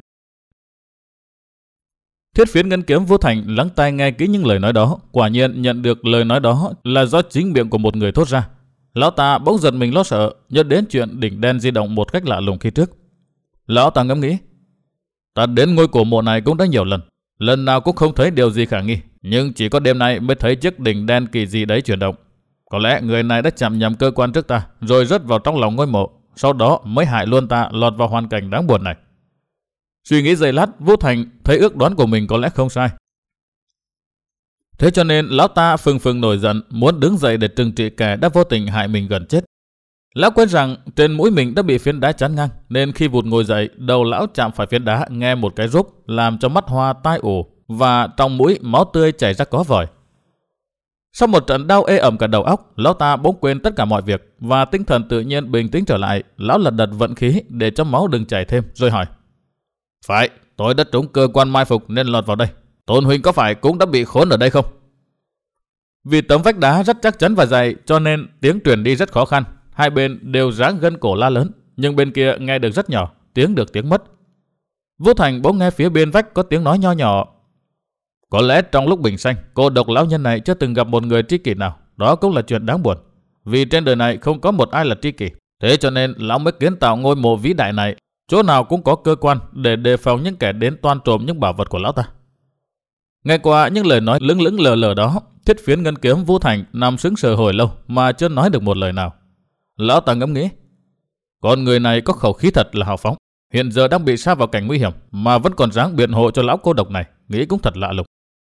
Thiết Phiến Ngân Kiếm Vu Thành lắng tai nghe kỹ những lời nói đó, quả nhiên nhận được lời nói đó là do chính miệng của một người thốt ra. Lão ta bỗng giật mình lo sợ, nhớ đến chuyện đỉnh đen di động một cách lạ lùng khi trước. Lão ta ngẫm nghĩ, ta đến ngôi cổ mộ này cũng đã nhiều lần, lần nào cũng không thấy điều gì khả nghi, nhưng chỉ có đêm nay mới thấy chiếc đỉnh đen kỳ dị đấy chuyển động. Có lẽ người này đã chạm nhầm cơ quan trước ta, rồi rớt vào trong lòng ngôi mộ, sau đó mới hại luôn ta lọt vào hoàn cảnh đáng buồn này. Suy nghĩ giây lát, Vu Thành thấy ước đoán của mình có lẽ không sai. Thế cho nên lão ta phừng phừng nổi giận, muốn đứng dậy để trừng trị kẻ đã vô tình hại mình gần chết. Lão quên rằng trên mũi mình đã bị phiến đá chắn ngang, nên khi vụt ngồi dậy, đầu lão chạm phải phiến đá nghe một cái rúp, làm cho mắt hoa tai ù và trong mũi máu tươi chảy ra có vòi. Sau một trận đau ê ẩm cả đầu óc, lão ta bỗng quên tất cả mọi việc và tinh thần tự nhiên bình tĩnh trở lại. Lão lật đật vận khí để cho máu đừng chảy thêm, rồi hỏi: phải, tôi đã trúng cơ quan mai phục nên lọt vào đây. Tôn huynh có phải cũng đã bị khốn ở đây không? Vì tấm vách đá rất chắc chắn và dày, cho nên tiếng truyền đi rất khó khăn. Hai bên đều giáng gân cổ la lớn, nhưng bên kia nghe được rất nhỏ, tiếng được tiếng mất. Vu Thành bỗng nghe phía bên vách có tiếng nói nho nhỏ: có lẽ trong lúc bình sanh, cô độc lão nhân này chưa từng gặp một người tri kỷ nào. Đó cũng là chuyện đáng buồn, vì trên đời này không có một ai là tri kỷ. Thế cho nên lão mới kiến tạo ngôi mộ vĩ đại này, chỗ nào cũng có cơ quan để đề phòng những kẻ đến toan trộm những bảo vật của lão ta. Nghe qua những lời nói lững lững lờ lờ đó, Thiết Phiến Ngân Kiếm Vu Thành nằm sững sờ hồi lâu mà chưa nói được một lời nào. Lão ta ngẫm nghĩ, con người này có khẩu khí thật là hào phóng, hiện giờ đang bị sa vào cảnh nguy hiểm mà vẫn còn dáng biện hộ cho lão cô độc này, nghĩ cũng thật lạ lùng.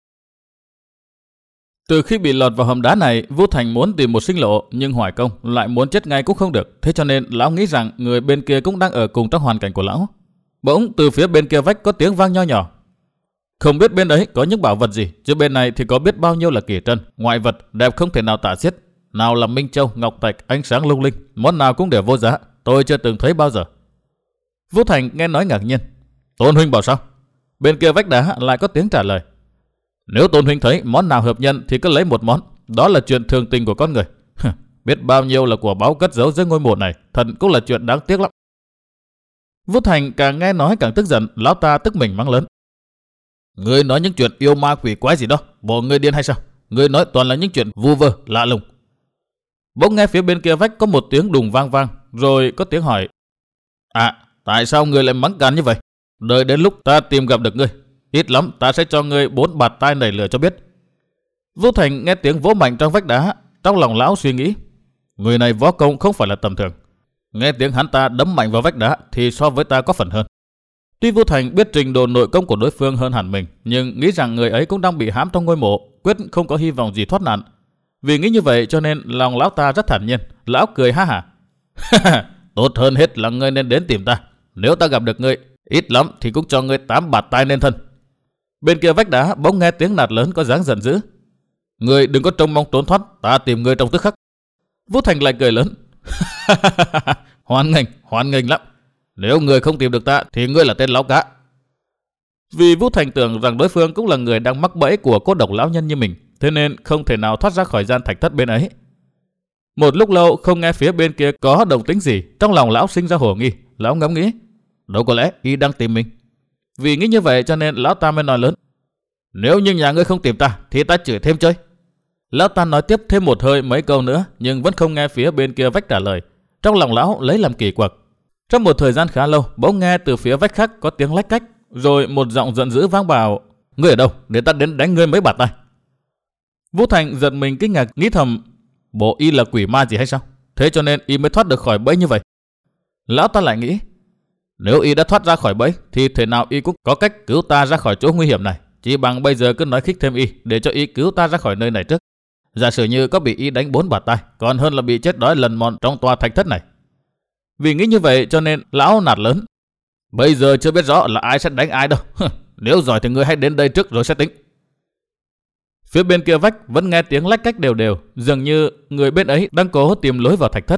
Từ khi bị lọt vào hầm đá này, Vu Thành muốn tìm một sinh lộ, nhưng Hoài Công lại muốn chết ngay cũng không được. Thế cho nên lão nghĩ rằng người bên kia cũng đang ở cùng trong hoàn cảnh của lão. Bỗng từ phía bên kia vách có tiếng vang nho nhỏ: không biết bên đấy có những bảo vật gì, chứ bên này thì có biết bao nhiêu là kỳ trân, ngoại vật đẹp không thể nào tả xiết. Nào là minh châu, ngọc thạch, ánh sáng lung linh, món nào cũng đều vô giá, tôi chưa từng thấy bao giờ. Vu Thành nghe nói ngạc nhiên: Tôn huynh bảo sao? Bên kia vách đá lại có tiếng trả lời: nếu Tôn huynh thấy món nào hợp nhân thì cứ lấy một món, đó là chuyện thường tình của con người. Biết bao nhiêu là của báu cất giấu dưới ngôi mộ này, thật cũng là chuyện đáng tiếc lắm. Vũ Thành càng nghe nói càng tức giận, lão ta tức mình mắng lớn. Ngươi nói những chuyện yêu ma quỷ quái gì đó, bộ ngươi điên hay sao? Ngươi nói toàn là những chuyện vu vơ, lạ lùng. Bỗng nghe phía bên kia vách có một tiếng đùng vang vang, rồi có tiếng hỏi. À, tại sao ngươi lại mắng càn như vậy? Đợi đến lúc ta tìm gặp được ngươi, ít lắm ta sẽ cho ngươi bốn bạt tai nảy lửa cho biết. Vũ Thành nghe tiếng vỗ mạnh trong vách đá, trong lòng lão suy nghĩ. Người này võ công không phải là tầm thường. Nghe tiếng hắn ta đấm mạnh vào vách đá thì so với ta có phần hơn. Tuy Vũ Thành biết trình độ nội công của đối phương hơn hẳn mình, nhưng nghĩ rằng người ấy cũng đang bị hãm trong ngôi mộ, quyết không có hy vọng gì thoát nạn. Vì nghĩ như vậy cho nên lòng lão ta rất thản nhiên. Lão cười ha hả. Tốt hơn hết là ngươi nên đến tìm ta. Nếu ta gặp được ngươi, ít lắm thì cũng cho ngươi tám bạt tai nên thân. Bên kia vách đá bỗng nghe tiếng nạt lớn có dáng giận dữ. Ngươi đừng có trông mong trốn thoát, ta tìm ngươi trong tức khắc. Vũ Thành lại cười lớn. Hoan nghênh, hoan nghênh lắm. Nếu ngươi không tìm được ta thì ngươi là tên láo cá. Vì Vũ Thành tưởng rằng đối phương cũng là người đang mắc bẫy của cô độc lão nhân như mình, thế nên không thể nào thoát ra khỏi gian thạch thất bên ấy. Một lúc lâu không nghe phía bên kia có động tĩnh gì, trong lòng lão sinh ra hồ nghi. Lão ngẫm nghĩ, đâu có lẽ y đang tìm mình. Vì nghĩ như vậy cho nên lão ta mới nói lớn. Nếu như nhà ngươi không tìm ta thì ta chửi thêm chơi. Lão ta nói tiếp thêm một hơi mấy câu nữa, nhưng vẫn không nghe phía bên kia vách trả lời. Trong lòng lão lấy làm kỳ quặc. Trong một thời gian khá lâu, bỗng nghe từ phía vách khác có tiếng lách cách, rồi một giọng giận dữ vang bảo. Ngươi ở đâu? Để ta đến đánh ngươi mấy bạt tai. Vũ Thành giật mình kinh ngạc, nghĩ thầm, bộ y là quỷ ma gì hay sao? Thế cho nên y mới thoát được khỏi bẫy như vậy. Lão ta lại nghĩ, nếu y đã thoát ra khỏi bẫy thì thể nào y cũng có cách cứu ta ra khỏi chỗ nguy hiểm này. Chỉ bằng bây giờ cứ nói khích thêm y để cho y cứu ta ra khỏi nơi này trước. Giả sử như có bị y đánh bốn bạt tai, còn hơn là bị chết đói lần mòn trong tòa thạch thất này. Vì nghĩ như vậy cho nên lão nạt lớn. Bây giờ chưa biết rõ là ai sẽ đánh ai đâu. Nếu giỏi thì ngươi hãy đến đây trước rồi sẽ tính. Phía bên kia vách vẫn nghe tiếng lách cách đều đều, dường như người bên ấy đang cố tìm lối vào thạch thất.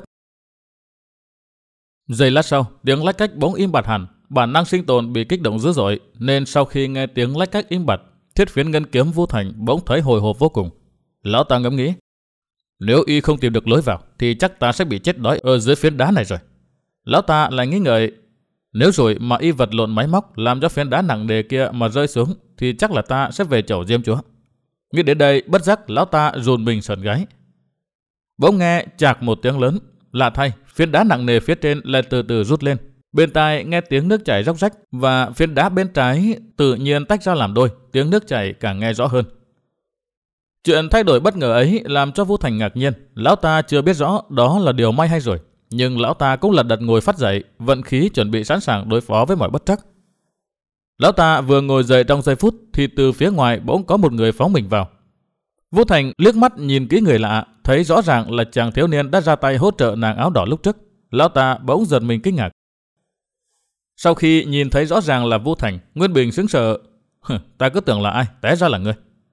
Giây lát sau, tiếng lách cách bỗng im bặt hẳn. Bản năng sinh tồn bị kích động dữ dội, nên sau khi nghe tiếng lách cách im bặt, thiết phiến ngân kiếm Vũ Thành bỗng thấy hồi hộp vô cùng. Lão ta ngẫm nghĩ, nếu y không tìm được lối vào thì chắc ta sẽ bị chết đói ở dưới phiến đá này rồi. Lão ta lại nghĩ ngợi, nếu rồi mà y vật lộn máy móc làm cho phiến đá nặng nề kia mà rơi xuống thì chắc là ta sẽ về chầu Diêm Chúa. Nghĩ đến đây bất giác lão ta run mình sờn gáy. Bỗng nghe chạc một tiếng lớn, lạ thay phiến đá nặng nề phía trên lại từ từ rút lên. Bên tai nghe tiếng nước chảy róc rách và phiến đá bên trái tự nhiên tách ra làm đôi, tiếng nước chảy càng nghe rõ hơn. Chuyện thay đổi bất ngờ ấy làm cho Vũ Thành ngạc nhiên. Lão ta chưa biết rõ đó là điều may hay rồi, nhưng lão ta cũng lật đật ngồi phát dậy, vận khí chuẩn bị sẵn sàng đối phó với mọi bất trắc. Lão ta vừa ngồi dậy trong giây phút thì từ phía ngoài bỗng có một người phóng mình vào. Vũ Thành liếc mắt nhìn kỹ người lạ, thấy rõ ràng là chàng thiếu niên đã ra tay hỗ trợ nàng áo đỏ lúc trước. Lão ta bỗng giật mình kinh ngạc. Sau khi nhìn thấy rõ ràng là Vũ Thành, Nguyên Bình sững sờ. Ta cứ tưởng là ai, té ra là ngươi.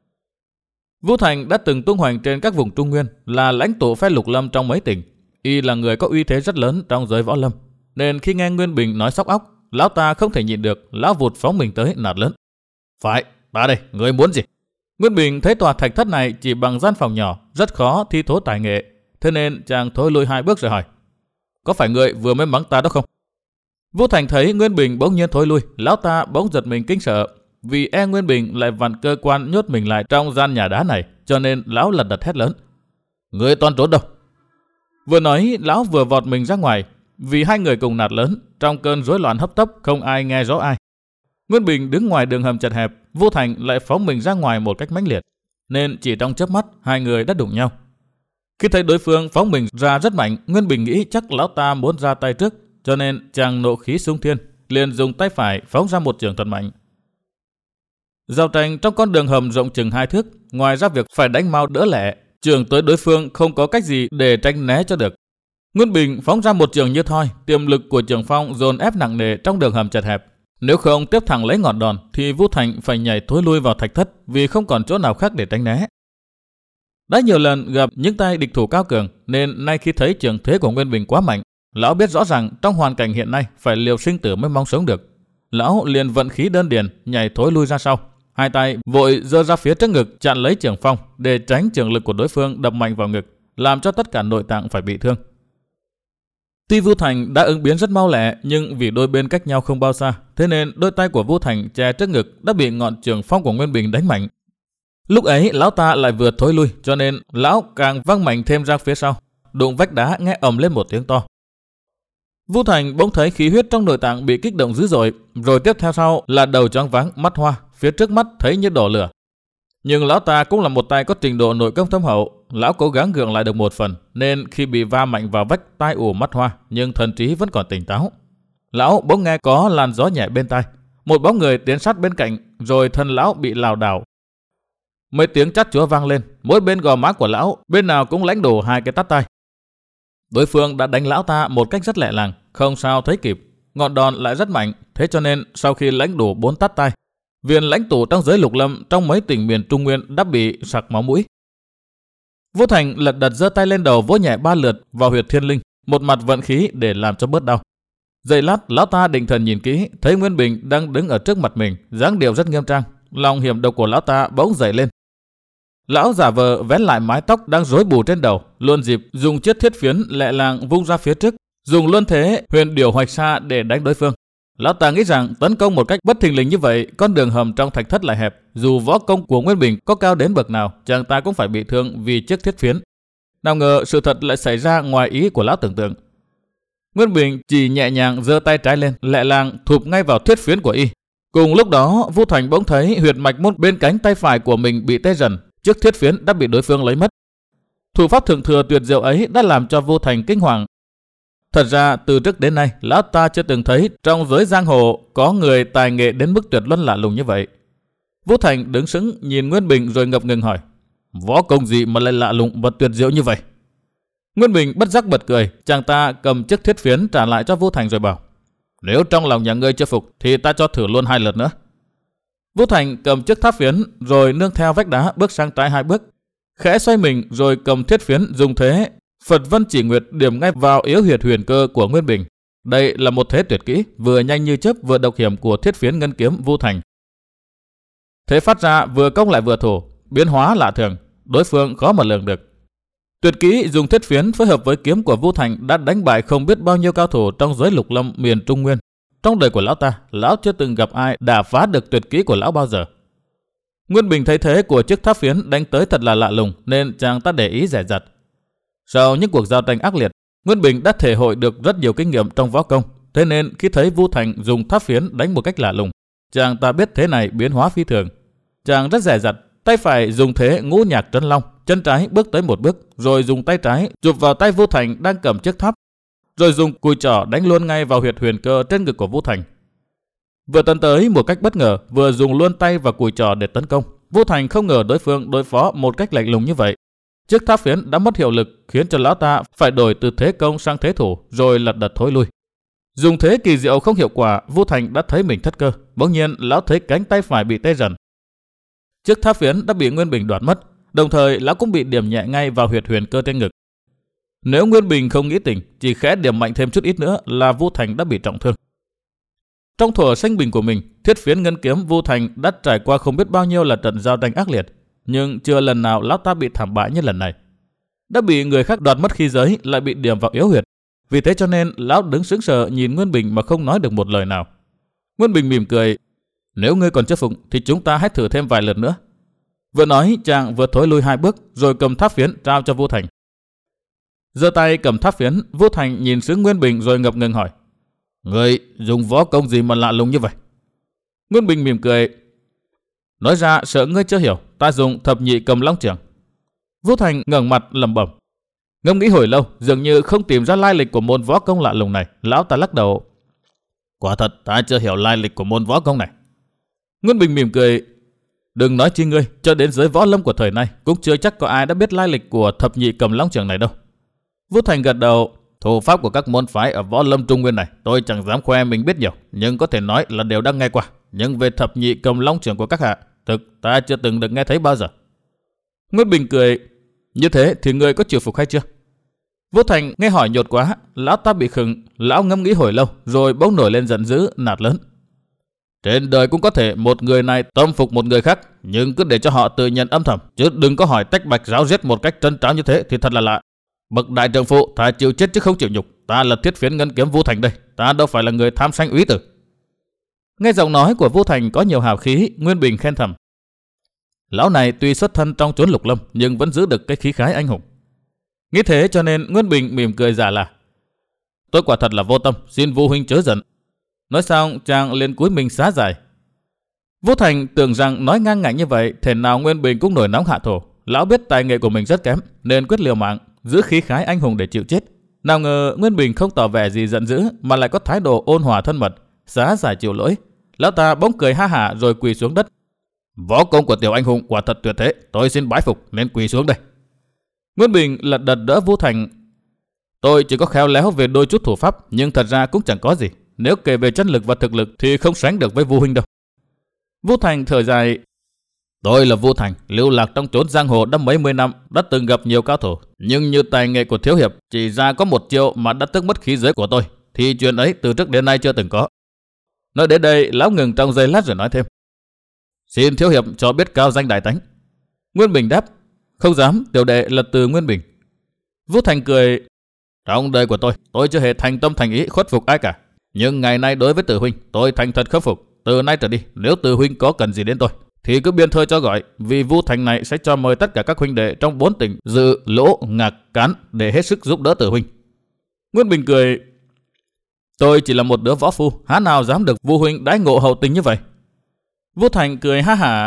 Vũ Thành đã từng tung hoành trên các vùng Trung Nguyên, là lãnh tụ phe Lục Lâm trong mấy tỉnh. Y là người có uy thế rất lớn trong giới võ lâm, nên khi nghe Nguyên Bình nói sóc óc, lão ta không thể nhịn được, lão vụt phóng mình tới nạt lớn. Phải, ta đây, ngươi muốn gì? Nguyên Bình thấy tòa thạch thất này chỉ bằng gian phòng nhỏ, rất khó thi thố tài nghệ, thế nên chàng thối lui hai bước rồi hỏi. Có phải ngươi vừa mới mắng ta đó không? Vũ Thành thấy Nguyên Bình bỗng nhiên thối lui, lão ta bỗng giật mình kinh sợ, vì e Nguyên Bình lại vặn cơ quan nhốt mình lại trong gian nhà đá này, cho nên lão lật đật hét lớn. Ngươi toan trốn đâu? Vừa nói, lão vừa vọt mình ra ngoài, vì hai người cùng nạt lớn, trong cơn rối loạn hấp tấp không ai nghe rõ ai. Nguyên Bình đứng ngoài đường hầm chật hẹp, Vũ Thành lại phóng mình ra ngoài một cách mãnh liệt, nên chỉ trong chớp mắt hai người đã đụng nhau. Khi thấy đối phương phóng mình ra rất mạnh, Nguyên Bình nghĩ chắc lão ta muốn ra tay trước, cho nên chàng nộ khí xung thiên, liền dùng tay phải phóng ra một chưởng thật mạnh. Giao tranh trong con đường hầm rộng chừng hai thước, ngoài ra việc phải đánh mau đỡ lẻ, chưởng tới đối phương không có cách gì để tránh né cho được. Nguyên Bình phóng ra một chưởng như thoi, tiềm lực của chưởng phong dồn ép nặng nề trong đường hầm chật hẹp. Nếu không tiếp thẳng lấy ngọn đòn thì Vũ Thành phải nhảy thối lui vào thạch thất vì không còn chỗ nào khác để tránh né. Đã nhiều lần gặp những tay địch thủ cao cường, nên nay khi thấy chưởng thế của Nguyên Bình quá mạnh, lão biết rõ rằng trong hoàn cảnh hiện nay phải liều sinh tử mới mong sống được. Lão liền vận khí đơn điền nhảy thối lui ra sau. hai tay vội giơ ra phía trước ngực chặn lấy Trường Phong để tránh trường lực của đối phương đập mạnh vào ngực, làm cho tất cả nội tạng phải bị thương. Tuy Vu Thành đã ứng biến rất mau lẹ, nhưng vì đôi bên cách nhau không bao xa, thế nên đôi tay của Vu Thành che trước ngực đã bị ngọn Trường Phong của Nguyên Bình đánh mạnh. Lúc ấy lão ta lại vừa thối lui, cho nên lão càng văng mạnh thêm ra phía sau, đụng vách đá nghe ầm lên một tiếng to. Vu Thành bỗng thấy khí huyết trong nội tạng bị kích động dữ dội, rồi tiếp theo sau là đầu choáng váng, mắt hoa, phía trước mắt thấy như đổ lửa. Nhưng lão ta cũng là một tay có trình độ nội công thâm hậu, lão cố gắng gượng lại được một phần, nên khi bị va mạnh vào vách tai ù mắt hoa, nhưng thần trí vẫn còn tỉnh táo. Lão bỗng nghe có làn gió nhẹ bên tai, một bóng người tiến sát bên cạnh, rồi thân lão bị lảo đảo. Mấy tiếng chát chúa vang lên, mỗi bên gò má của lão, bên nào cũng lãnh đổ hai cái tát tai. Đối phương đã đánh lão ta một cách rất lẹ làng, không sao thấy kịp. Ngọn đòn lại rất mạnh, thế cho nên sau khi lãnh đủ bốn tát tai, viên lãnh tụ trong giới lục lâm trong mấy tỉnh miền Trung Nguyên đã bị sặc máu mũi. Vu Thành lật đật giơ tay lên đầu vỗ nhẹ ba lượt vào huyệt thiên linh, một mặt vận khí để làm cho bớt đau. Giây lát, lão ta định thần nhìn kỹ, thấy Nguyên Bình đang đứng ở trước mặt mình, dáng điệu rất nghiêm trang. Lòng hiểm độc của lão ta bỗng dậy lên. Lão giả vờ vén lại mái tóc đang rối bù trên đầu, luôn dịp dùng chiếc thiết phiến lẹ làng vung ra phía trước, dùng luôn thế huyền điểu hoạch xa để đánh đối phương. Lão ta nghĩ rằng tấn công một cách bất thình lình như vậy, con đường hầm trong thạch thất lại hẹp, dù võ công của Nguyên Bình có cao đến bậc nào, chàng ta cũng phải bị thương vì chiếc thiết phiến. Nào ngờ sự thật lại xảy ra ngoài ý của lão tưởng tượng. Nguyên Bình chỉ nhẹ nhàng giơ tay trái lên, lẹ làng thụp ngay vào thiết phiến của y. Cùng lúc đó, Vu Thành bỗng thấy huyệt mạch môn bên cánh tay phải của mình bị tê dần, chiếc thiết phiến đã bị đối phương lấy mất. Thủ pháp thượng thừa tuyệt diệu ấy đã làm cho Vu Thành kinh hoàng. Thật ra từ trước đến nay, lão ta chưa từng thấy trong giới giang hồ có người tài nghệ đến mức tuyệt luân lạ lùng như vậy. Vu Thành đứng sững nhìn Nguyên Bình rồi ngập ngừng hỏi: võ công gì mà lại lạ lùng và tuyệt diệu như vậy? Nguyên Bình bất giác bật cười, chàng ta cầm chiếc thiết phiến trả lại cho Vu Thành rồi bảo: nếu trong lòng nhà ngươi chưa phục thì ta cho thử luôn hai lượt nữa. Vu Thành cầm chiếc tháp phiến rồi nương theo vách đá bước sang trái hai bước, khẽ xoay mình rồi cầm thiết phiến dùng thế Phật Vân Chỉ Nguyệt điểm ngay vào yếu huyệt huyền cơ của Nguyên Bình. Đây là một thế tuyệt kỹ, vừa nhanh như chớp vừa độc hiểm của thiết phiến ngân kiếm Vu Thành. Thế phát ra vừa công lại vừa thủ, biến hóa lạ thường, đối phương khó mà lường được. Tuyệt kỹ dùng thiết phiến phối hợp với kiếm của Vu Thành đã đánh bại không biết bao nhiêu cao thủ trong giới lục lâm miền Trung Nguyên. Trong đời của lão ta, lão chưa từng gặp ai đả phá được tuyệt kỹ của lão bao giờ. Nguyên Bình thấy thế của chiếc tháp phiến đánh tới thật là lạ lùng, nên chàng ta để ý dè dặt. Sau những cuộc giao tranh ác liệt, Nguyên Bình đã thể hội được rất nhiều kinh nghiệm trong võ công, thế nên khi thấy Vu Thành dùng tháp phiến đánh một cách lạ lùng, chàng ta biết thế này biến hóa phi thường. Chàng rất dè dặt, tay phải dùng thế ngũ nhạc trấn long, chân trái bước tới một bước, rồi dùng tay trái chụp vào tay Vu Thành đang cầm chiếc tháp, rồi dùng cùi trỏ đánh luôn ngay vào huyệt huyền cơ trên ngực của Vu Thành. Vừa tấn tới một cách bất ngờ, vừa dùng luôn tay và cùi trỏ để tấn công. Vu Thành không ngờ đối phương đối phó một cách lạnh lùng như vậy. Chiếc tháp phiến đã mất hiệu lực, khiến cho lão ta phải đổi từ thế công sang thế thủ, rồi lật đật thối lui. Dùng thế kỳ diệu không hiệu quả, Vu Thành đã thấy mình thất cơ. Bỗng nhiên lão thấy cánh tay phải bị tê dần. Chiếc tháp phiến đã bị Nguyên Bình đoạt mất, đồng thời lão cũng bị điểm nhẹ ngay vào huyệt huyền cơ trên ngực. Nếu Nguyên Bình không nghĩ tỉnh, chỉ khẽ điểm mạnh thêm chút ít nữa là Vu Thành đã bị trọng thương. Trong thuở sinh bình của mình, thiết phiến ngân kiếm Vu Thành đã trải qua không biết bao nhiêu là trận giao tranh ác liệt, nhưng chưa lần nào lão ta bị thảm bại như lần này. Đã bị người khác đoạt mất khí giới, lại bị điểm vào yếu huyệt. Vì thế cho nên lão đứng sững sờ nhìn Nguyên Bình mà không nói được một lời nào. Nguyên Bình mỉm cười: nếu ngươi còn chưa phục thì chúng ta hãy thử thêm vài lượt nữa. Vừa nói, chàng vừa thối lui hai bước, rồi cầm tháp phiến trao cho Vu Thành. Giơ tay cầm tháp phiến, Vu Thành nhìn xuống Nguyên Bình rồi ngập ngừng hỏi: ngươi dùng võ công gì mà lạ lùng như vậy? Nguyên Bình mỉm cười: nói ra sợ ngươi chưa hiểu, ta dùng thập nhị cầm long chưởng. Vu Thành ngẩng mặt lẩm bẩm. Ngẫm nghĩ hồi lâu, dường như không tìm ra lai lịch của môn võ công lạ lùng này, lão ta lắc đầu: quả thật ta chưa hiểu lai lịch của môn võ công này. Nguyên Bình mỉm cười: đừng nói chi ngươi, cho đến giới võ lâm của thời nay cũng chưa chắc có ai đã biết lai lịch của thập nhị cầm long chưởng này đâu. Vu Thành gật đầu: thủ pháp của các môn phái ở võ lâm Trung Nguyên này tôi chẳng dám khoe mình biết nhiều, nhưng có thể nói là đều đã nghe qua. Nhưng về thập nhị cầm long chưởng của các hạ, thực ta chưa từng được nghe thấy bao giờ. Nguyên Bình cười: như thế thì ngươi có chịu phục hay chưa? Vu Thành nghe hỏi nhột quá, lão ta bị khựng. Lão ngẫm nghĩ hồi lâu rồi bỗng nổi lên giận dữ, nạt lớn: Trên đời cũng có thể một người này tâm phục một người khác, nhưng cứ để cho họ tự nhận âm thầm, chứ đừng có hỏi tách bạch ráo riết một cách trân tráo như thế thì thật là lạ. Bậc đại trượng phu, thà chịu chết chứ không chịu nhục. Ta là Thiết Phiến Ngân Kiếm Vu Thành đây, ta đâu phải là người tham sanh úy tử. Nghe giọng nói của Vu Thành có nhiều hào khí, Nguyên Bình khen thầm. Lão này tuy xuất thân trong chốn lục lâm, nhưng vẫn giữ được cái khí khái anh hùng. Nghĩ thế cho nên Nguyên Bình mỉm cười giả là: Tôi quả thật là vô tâm, xin Vu huynh chớ giận. Nói xong chàng liền cúi mình xá giải. Vu Thành tưởng rằng nói ngang ngạnh như vậy, thể nào Nguyên Bình cũng nổi nóng hạ thổ. Lão biết tài nghệ của mình rất kém, nên quyết liều mạng, giữ khí khái anh hùng để chịu chết. Nào ngờ Nguyên Bình không tỏ vẻ gì giận dữ, mà lại có thái độ ôn hòa thân mật, xá giải chịu lỗi. Lão ta bỗng cười ha hả rồi quỳ xuống đất. Võ công của tiểu anh hùng quả thật tuyệt thế, tôi xin bái phục nên quỳ xuống đây. Nguyên Bình lật đật đỡ Vu Thành. Tôi chỉ có khéo léo về đôi chút thủ pháp, nhưng thật ra cũng chẳng có gì. Nếu kể về chân lực và thực lực thì không sánh được với Vu huynh đâu. Vu Thành thở dài. Tôi là Vu Thành, lưu lạc trong chốn giang hồ đã mấy mươi năm, đã từng gặp nhiều cao thủ, nhưng như tài nghệ của thiếu hiệp chỉ ra có một chiêu mà đã tước mất khí giới của tôi, thì chuyện ấy từ trước đến nay chưa từng có. Nói đến đây, lão ngừng trong giây lát rồi nói thêm. Xin thiếu hiệp cho biết cao danh đại tánh. Nguyên Bình đáp. Không dám, tiểu đệ là Từ Nguyên Bình. Vu Thành cười. Trong đời của tôi, tôi chưa hề thành tâm thành ý khuất phục ai cả. Nhưng ngày nay đối với Từ huynh, tôi thành thật khâm phục. Từ nay trở đi, nếu Từ huynh có cần gì đến tôi, thì cứ biên thơi cho gọi. Vì Vu Thành này sẽ cho mời tất cả các huynh đệ trong bốn tỉnh Dự, Lỗ, Ngạc, Cán để hết sức giúp đỡ Từ huynh. Nguyên Bình cười. Tôi chỉ là một đứa võ phu, há nào dám được Vu huynh đãi ngộ hậu tình như vậy. Vu Thành cười ha hả.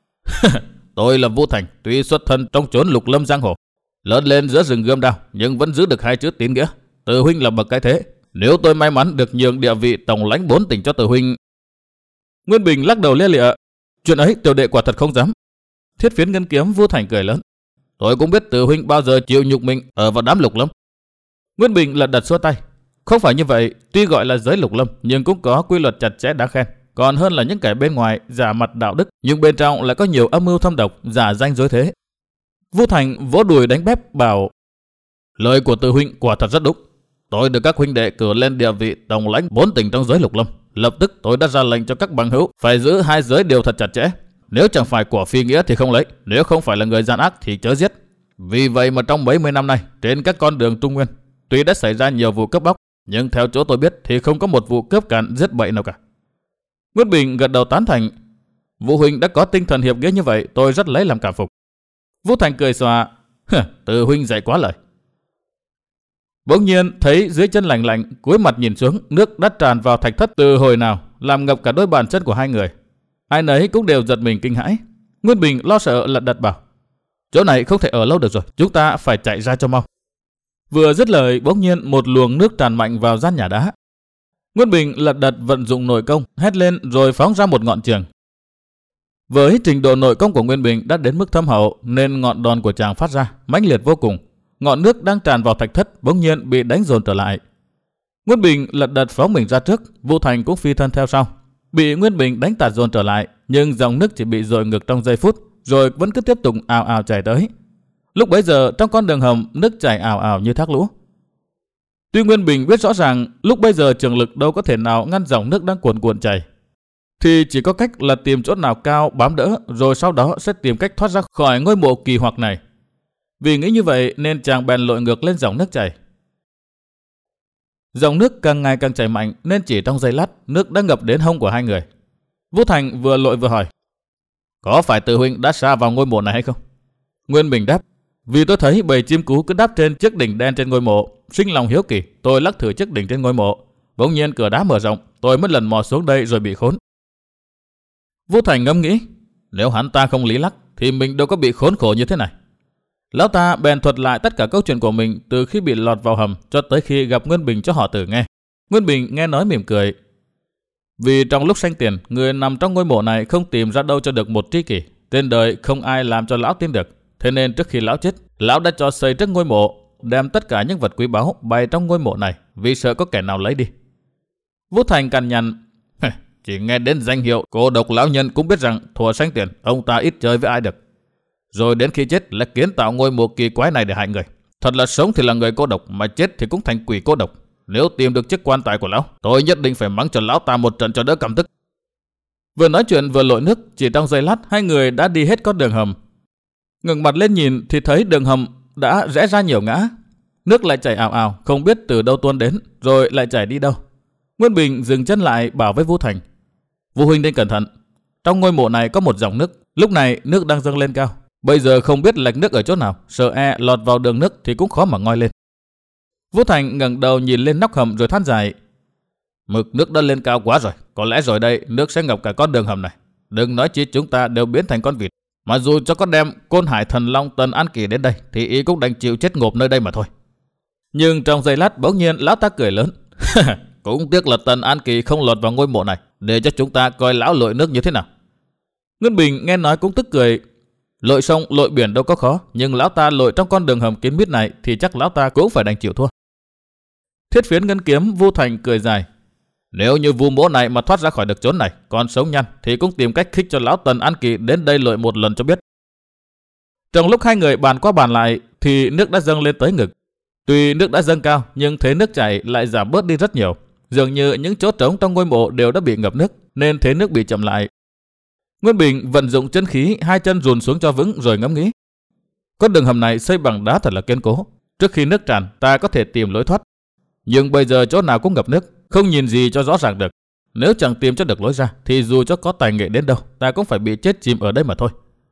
Tôi là Vu Thành, tuy xuất thân trong chốn lục lâm giang hồ, lớn lên giữa rừng gươm đao, nhưng vẫn giữ được hai chữ tín nghĩa. Từ huynh là bậc cái thế, nếu tôi may mắn được nhường địa vị tổng lãnh bốn tỉnh cho Từ huynh. Nguyên Bình lắc đầu lia lịa. Chuyện ấy tiểu đệ quả thật không dám. Thiết Phiến Ngân Kiếm Vu Thành cười lớn. Tôi cũng biết Từ huynh bao giờ chịu nhục mình ở vào đám lục lâm. Nguyên Bình lật đật xua tay. Không phải như vậy, tuy gọi là giới lục lâm, nhưng cũng có quy luật chặt chẽ đáng khen. Còn hơn là những kẻ bên ngoài giả mặt đạo đức, nhưng bên trong lại có nhiều âm mưu thâm độc, giả danh dối thế. Vu Thành vỗ đùi đánh bép bảo. Lời của Từ huynh quả thật rất đúng. Tôi được các huynh đệ cử lên địa vị tổng lãnh bốn tỉnh trong giới lục lâm. Lập tức tôi đã ra lệnh cho các bằng hữu phải giữ hai giới đều thật chặt chẽ. Nếu chẳng phải của phi nghĩa thì không lấy, nếu không phải là người gian ác thì chớ giết. Vì vậy mà trong mấy mươi năm nay, trên các con đường Trung Nguyên, tuy đã xảy ra nhiều vụ cướp bóc, nhưng theo chỗ tôi biết thì không có một vụ cướp càn giết bậy nào cả. Nguyên Bình gật đầu tán thành. Vu huynh đã có tinh thần hiệp nghĩa như vậy, tôi rất lấy làm cảm phục. Vu Thành cười xòa. Từ huynh dạy quá lời. Bỗng nhiên thấy dưới chân lạnh lạnh, cúi mặt nhìn xuống, nước đã tràn vào thạch thất từ hồi nào, làm ngập cả đôi bàn chân của hai người. Ai nấy cũng đều giật mình kinh hãi. Nguyên Bình lo sợ lật đật bảo. Chỗ này không thể ở lâu được rồi, chúng ta phải chạy ra cho mau. Vừa dứt lời, bỗng nhiên một luồng nước tràn mạnh vào gian nhà đá. Nguyên Bình lật đật vận dụng nội công, hét lên rồi phóng ra một ngọn trường. Với trình độ nội công của Nguyên Bình đã đến mức thâm hậu, nên ngọn đòn của chàng phát ra mãnh liệt vô cùng. Ngọn nước đang tràn vào thạch thất bỗng nhiên bị đánh dồn trở lại. Nguyên Bình lật đật phóng mình ra trước, Vu Thành cũng phi thân theo sau. Bị Nguyên Bình đánh tạt dồn trở lại, nhưng dòng nước chỉ bị dội ngược trong giây phút, rồi vẫn cứ tiếp tục ào ào chảy tới. Lúc bấy giờ trong con đường hầm nước chảy ào ào như thác lũ. Tuy Nguyên Bình biết rõ ràng lúc bây giờ trường lực đâu có thể nào ngăn dòng nước đang cuồn cuộn chảy, thì chỉ có cách là tìm chỗ nào cao bám đỡ, rồi sau đó sẽ tìm cách thoát ra khỏi ngôi mộ kỳ hoặc này. Vì nghĩ như vậy nên chàng bèn lội ngược lên dòng nước chảy. Dòng nước càng ngày càng chảy mạnh nên chỉ trong giây lát nước đã ngập đến hông của hai người. Vu Thành vừa lội vừa hỏi. Có phải Từ huynh đã sa vào ngôi mộ này hay không? Nguyên Bình đáp. Vì tôi thấy bầy chim cú cứ đáp trên chiếc đỉnh đen trên ngôi mộ, sinh lòng hiếu kỳ, tôi lắc thử chiếc đỉnh trên ngôi mộ. Bỗng nhiên cửa đá mở rộng, tôi mới lần mò xuống đây rồi bị khốn. Vu Thành ngẫm nghĩ, nếu hắn ta không lý lắc thì mình đâu có bị khốn khổ như thế này. Lão ta bèn thuật lại tất cả câu chuyện của mình từ khi bị lọt vào hầm cho tới khi gặp Nguyên Bình cho họ Tử nghe. Nguyên Bình nghe nói mỉm cười. Vì trong lúc sanh tiền, người nằm trong ngôi mộ này không tìm ra đâu cho được một tri kỷ. Trên đời không ai làm cho lão tin được. Thế nên trước khi lão chết, lão đã cho xây trước ngôi mộ, đem tất cả những vật quý báu bày trong ngôi mộ này vì sợ có kẻ nào lấy đi. Vu Thành cằn nhằn. Chỉ nghe đến danh hiệu cô độc lão nhân cũng biết rằng thuở sanh tiền ông ta ít chơi với ai được. Rồi đến khi chết là kiến tạo ngôi mộ kỳ quái này để hại người. Thật là sống thì là người cô độc, mà chết thì cũng thành quỷ cô độc. Nếu tìm được chiếc quan tài của lão, tôi nhất định phải mắng cho lão ta một trận cho đỡ căm tức. Vừa nói chuyện vừa lội nước, chỉ trong giây lát hai người đã đi hết con đường hầm. Ngẩng mặt lên nhìn thì thấy đường hầm đã rẽ ra nhiều ngã. Nước lại chảy ào ào, không biết từ đâu tuôn đến, rồi lại chảy đi đâu. Nguyên Bình dừng chân lại bảo với Vũ Thành: Vũ huynh nên cẩn thận. Trong ngôi mộ này có một dòng nước. Lúc này nước đang dâng lên cao. Bây giờ không biết lạch nước ở chỗ nào, sợ e lọt vào đường nước thì cũng khó mà ngoi lên. Vũ Thành ngẩng đầu nhìn lên nóc hầm rồi than dài: Mực nước đã lên cao quá rồi, có lẽ rồi đây nước sẽ ngập cả con đường hầm này. Đừng nói chi chúng ta đều biến thành con vịt. Mà dù cho có đem Côn Hải Thần Long Tần An Kỳ đến đây thì y cũng đành chịu chết ngộp nơi đây mà thôi. Nhưng trong giây lát bỗng nhiên lão ta cười lớn: Cũng tiếc là Tần An Kỳ không lọt vào ngôi mộ này, để cho chúng ta coi lão lội nước như thế nào. Nguyên Bình nghe nói cũng tức cười. Lội sông lội biển đâu có khó, nhưng lão ta lội trong con đường hầm kín mít này thì chắc lão ta cũng phải đành chịu thua. Thiết Phiến ngân kiếm Vu Thành cười dài: Nếu như Vu mỗ này mà thoát ra khỏi được chốn này, còn sống nhăn thì cũng tìm cách khích cho lão Tần An Kỳ đến đây lội một lần cho biết. Trong lúc hai người bàn qua bàn lại thì nước đã dâng lên tới ngực. Tuy nước đã dâng cao nhưng thế nước chảy lại giảm bớt đi rất nhiều, dường như những chỗ trống trong ngôi mộ đều đã bị ngập nước nên thế nước bị chậm lại. Nguyên Bình vận dụng chân khí, hai chân dùn xuống cho vững rồi ngẫm nghĩ: Con đường hầm này xây bằng đá thật là kiên cố, trước khi nước tràn ta có thể tìm lối thoát. Nhưng bây giờ chỗ nào cũng ngập nước, không nhìn gì cho rõ ràng được. Nếu chẳng tìm cho được lối ra thì dù cho có tài nghệ đến đâu, ta cũng phải bị chết chìm ở đây mà thôi.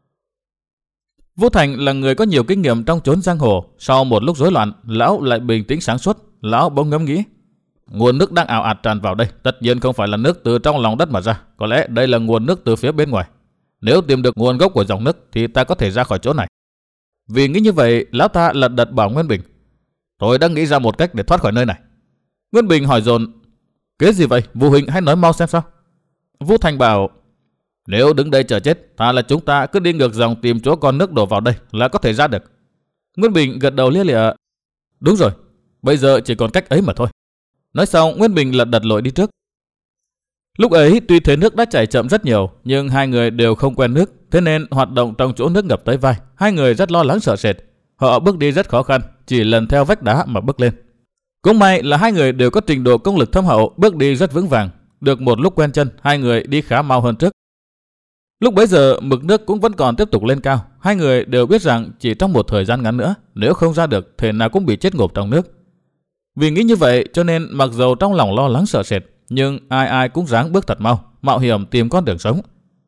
Vũ Thành là người có nhiều kinh nghiệm trong chốn giang hồ. Sau một lúc rối loạn, lão lại bình tĩnh sáng suốt. Lão bỗng ngẫm nghĩ: Nguồn nước đang ào ạt tràn vào đây, tất nhiên không phải là nước từ trong lòng đất mà ra, có lẽ đây là nguồn nước từ phía bên ngoài. Nếu tìm được nguồn gốc của dòng nước thì ta có thể ra khỏi chỗ này. Vì nghĩ như vậy, lão ta lật đật bảo Nguyên Bình: Tôi đã nghĩ ra một cách để thoát khỏi nơi này. Nguyên Bình hỏi dồn: Kế gì vậy? Vũ huynh hãy nói mau xem sao. Vũ Thành bảo: Nếu đứng đây chờ chết, thà là chúng ta cứ đi ngược dòng tìm chỗ con nước đổ vào đây là có thể ra được. Nguyên Bình gật đầu lia lịa: Đúng rồi, bây giờ chỉ còn cách ấy mà thôi. Nói xong, Nguyên Bình lật đật lội đi trước. Lúc ấy tuy thế nước đã chảy chậm rất nhiều, nhưng hai người đều không quen nước, thế nên hoạt động trong chỗ nước ngập tới vai, hai người rất lo lắng sợ sệt. Họ bước đi rất khó khăn, chỉ lần theo vách đá mà bước lên. Cũng may là hai người đều có trình độ công lực thâm hậu, bước đi rất vững vàng. Được một lúc quen chân, hai người đi khá mau hơn trước. Lúc bấy giờ mực nước cũng vẫn còn tiếp tục lên cao. Hai người đều biết rằng chỉ trong một thời gian ngắn nữa, nếu không ra được, thể nào cũng bị chết ngộp trong nước. Vì nghĩ như vậy cho nên mặc dầu trong lòng lo lắng sợ sệt, nhưng ai ai cũng ráng bước thật mau, mạo hiểm tìm con đường sống.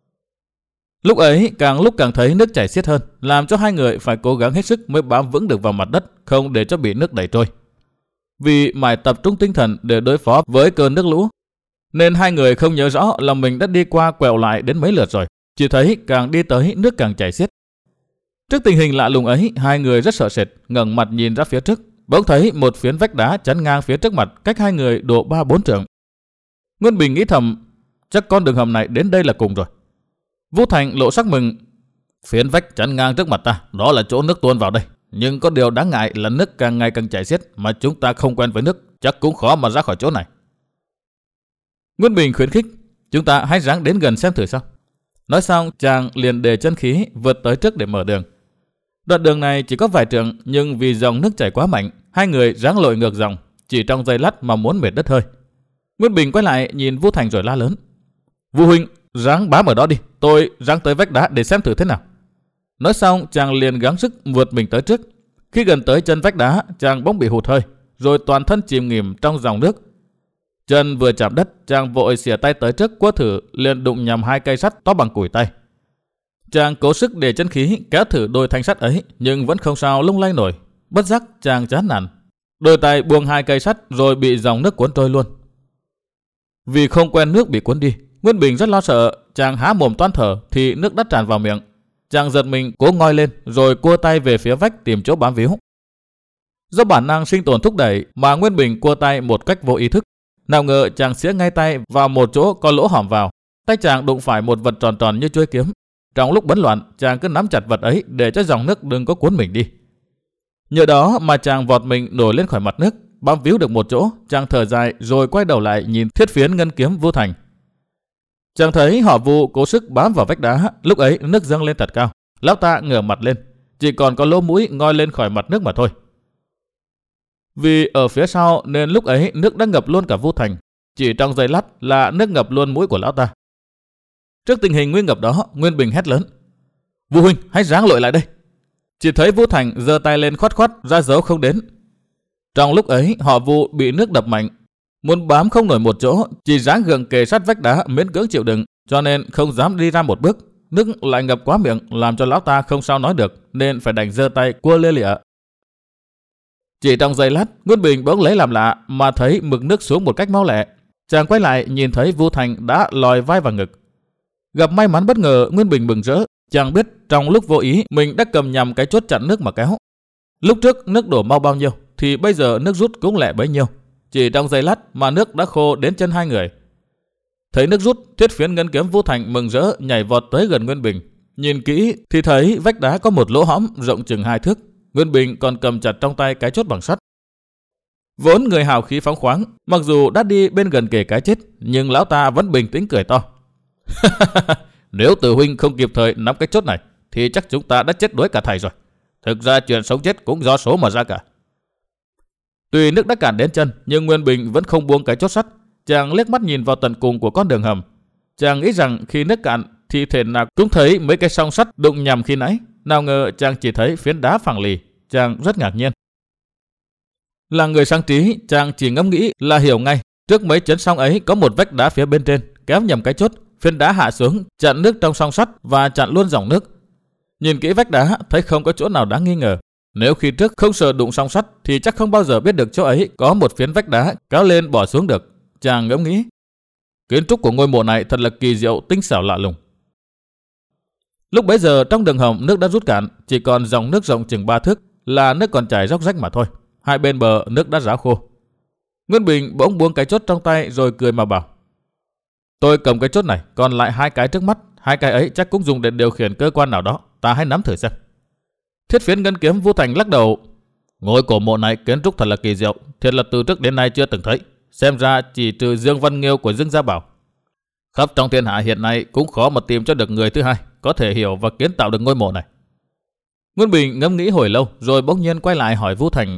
Lúc ấy càng lúc càng thấy nước chảy xiết hơn, làm cho hai người phải cố gắng hết sức mới bám vững được vào mặt đất, không để cho bị nước đẩy trôi. Vì mãi tập trung tinh thần để đối phó với cơn nước lũ, nên hai người không nhớ rõ là mình đã đi qua quẹo lại đến mấy lượt rồi, chỉ thấy càng đi tới nước càng chảy xiết. Trước tình hình lạ lùng ấy, hai người rất sợ sệt, ngẩng mặt nhìn ra phía trước, bỗng thấy một phiến vách đá chắn ngang phía trước mặt, cách hai người độ ba bốn trượng. Nguyên Bình nghĩ thầm, chắc con đường hầm này đến đây là cùng rồi. Vũ Thành lộ sắc mừng: Phiến vách chắn ngang trước mặt ta, đó là chỗ nước tuôn vào đây. Nhưng có điều đáng ngại là nước càng ngày càng chảy xiết, mà chúng ta không quen với nước, chắc cũng khó mà ra khỏi chỗ này. Nguyên Bình khuyến khích: Chúng ta hãy ráng đến gần xem thử sao. Nói xong, chàng liền đề chân khí vượt tới trước để mở đường. Đoạn đường này chỉ có vài trượng, nhưng vì dòng nước chảy quá mạnh, hai người ráng lội ngược dòng, chỉ trong giây lát mà muốn mệt đứt hơi. Nguyên Bình quay lại nhìn Vũ Thành rồi la lớn: Vũ huynh, ráng bám ở đó đi, tôi ráng tới vách đá để xem thử thế nào. Nói xong, chàng liền gắng sức vượt mình tới trước. Khi gần tới chân vách đá, chàng bỗng bị hụt hơi, rồi toàn thân chìm nghỉm trong dòng nước. Chân vừa chạm đất, chàng vội xỉa tay tới trước quơ thử, liền đụng nhầm hai cây sắt to bằng cùi tay. Chàng cố sức để chân khí kéo thử đôi thanh sắt ấy, nhưng vẫn không sao lung lay nổi. Bất giác chàng chán nản, đôi tay buông hai cây sắt rồi bị dòng nước cuốn trôi luôn. Vì không quen nước bị cuốn đi, Nguyên Bình rất lo sợ. Chàng há mồm toan thở thì nước đã tràn vào miệng. Chàng giật mình cố ngoi lên, rồi cua tay về phía vách tìm chỗ bám víu. Do bản năng sinh tồn thúc đẩy mà Nguyên Bình cua tay một cách vô ý thức. Nào ngờ chàng xía ngay tay vào một chỗ có lỗ hỏm vào. Tay chàng đụng phải một vật tròn tròn như chuôi kiếm. Trong lúc bấn loạn, chàng cứ nắm chặt vật ấy để cho dòng nước đừng có cuốn mình đi. Nhờ đó mà chàng vọt mình nổi lên khỏi mặt nước, bám víu được một chỗ. Chàng thở dài rồi quay đầu lại nhìn Thiết Phiến ngân kiếm Vũ Thành. Chàng thấy họ Vu cố sức bám vào vách đá. Lúc ấy nước dâng lên thật cao, lão ta ngửa mặt lên, chỉ còn có lỗ mũi ngoi lên khỏi mặt nước mà thôi. Vì ở phía sau nên lúc ấy nước đã ngập luôn cả Vũ Thành. Chỉ trong giây lát là nước ngập luôn mũi của lão ta. Trước tình hình nguy ngập đó, Nguyên Bình hét lớn: Vũ huynh, hãy ráng lội lại đây. Chỉ thấy Vũ Thành giơ tay lên khoát khoát ra dấu không đến. Trong lúc ấy, họ Vũ bị nước đập mạnh, muốn bám không nổi một chỗ, chỉ ráng gượng kề sát vách đá miễn cưỡng chịu đựng, cho nên không dám đi ra một bước. Nước lại ngập quá miệng, làm cho lão ta không sao nói được, nên phải đành giơ tay cua lia lịa. Chỉ trong giây lát, Nguyên Bình bỗng lấy làm lạ mà thấy mực nước xuống một cách mau lẹ. Chàng quay lại nhìn thấy Vũ Thành đã lòi vai vào ngực. Gặp may mắn bất ngờ, Nguyên Bình mừng rỡ. Chàng biết trong lúc vô ý mình đã cầm nhầm cái chốt chặn nước mà kéo. Lúc trước nước đổ mau bao nhiêu thì bây giờ nước rút cũng lẹ bấy nhiêu. Chỉ trong giây lát mà nước đã khô đến chân hai người. Thấy nước rút, Thiết Phiến ngân kiếm Vũ Thành mừng rỡ nhảy vọt tới gần Nguyên Bình. Nhìn kỹ thì thấy vách đá có một lỗ hõm rộng chừng hai thước. Nguyên Bình còn cầm chặt trong tay cái chốt bằng sắt. Vốn người hào khí phóng khoáng, mặc dù đã đi bên gần kề cái chết, nhưng lão ta vẫn bình tĩnh cười to. Nếu Từ huynh không kịp thời nắm cái chốt này, thì chắc chúng ta đã chết đuối cả thầy rồi. Thực ra chuyện sống chết cũng do số mà ra cả. Tuy nước đã cạn đến chân, nhưng Nguyên Bình vẫn không buông cái chốt sắt. Chàng liếc mắt nhìn vào tận cùng của con đường hầm. Chàng nghĩ rằng khi nước cạn thì thể nào cũng thấy mấy cái song sắt đụng nhầm khi nãy. Nào ngờ chàng chỉ thấy phiến đá phẳng lì. Chàng rất ngạc nhiên. Là người sáng trí, chàng chỉ ngẫm nghĩ là hiểu ngay. Trước mấy chấn song ấy có một vách đá phía bên trên, kéo nhầm cái chốt, phiến đá hạ xuống, chặn nước trong song sắt và chặn luôn dòng nước. Nhìn kỹ vách đá, thấy không có chỗ nào đáng nghi ngờ. Nếu khi trước không sợ đụng song sắt thì chắc không bao giờ biết được chỗ ấy có một phiến vách đá kéo lên bỏ xuống được. Chàng ngẫm nghĩ, kiến trúc của ngôi mộ này thật là kỳ diệu, tinh xảo lạ lùng. Lúc bấy giờ trong đường hầm nước đã rút cạn, chỉ còn dòng nước rộng chừng ba thước là nước còn chảy róc rách mà thôi. Hai bên bờ nước đã ráo khô. Nguyên Bình bỗng buông cái chốt trong tay rồi cười mà bảo: Tôi cầm cái chốt này, còn lại hai cái trước mắt, hai cái ấy chắc cũng dùng để điều khiển cơ quan nào đó, ta hãy nắm thử xem. Thiết Phiến ngân kiếm Vũ Thành lắc đầu: Ngôi cổ mộ này kiến trúc thật là kỳ diệu, thiệt là từ trước đến nay chưa từng thấy. Xem ra chỉ trừ Dương Văn Nghiêu của Dương Gia Bảo, khắp trong thiên hạ hiện nay cũng khó mà tìm cho được người thứ hai có thể hiểu và kiến tạo được ngôi mộ này. Nguyên Bình ngẫm nghĩ hồi lâu rồi bỗng nhiên quay lại hỏi Vũ Thành: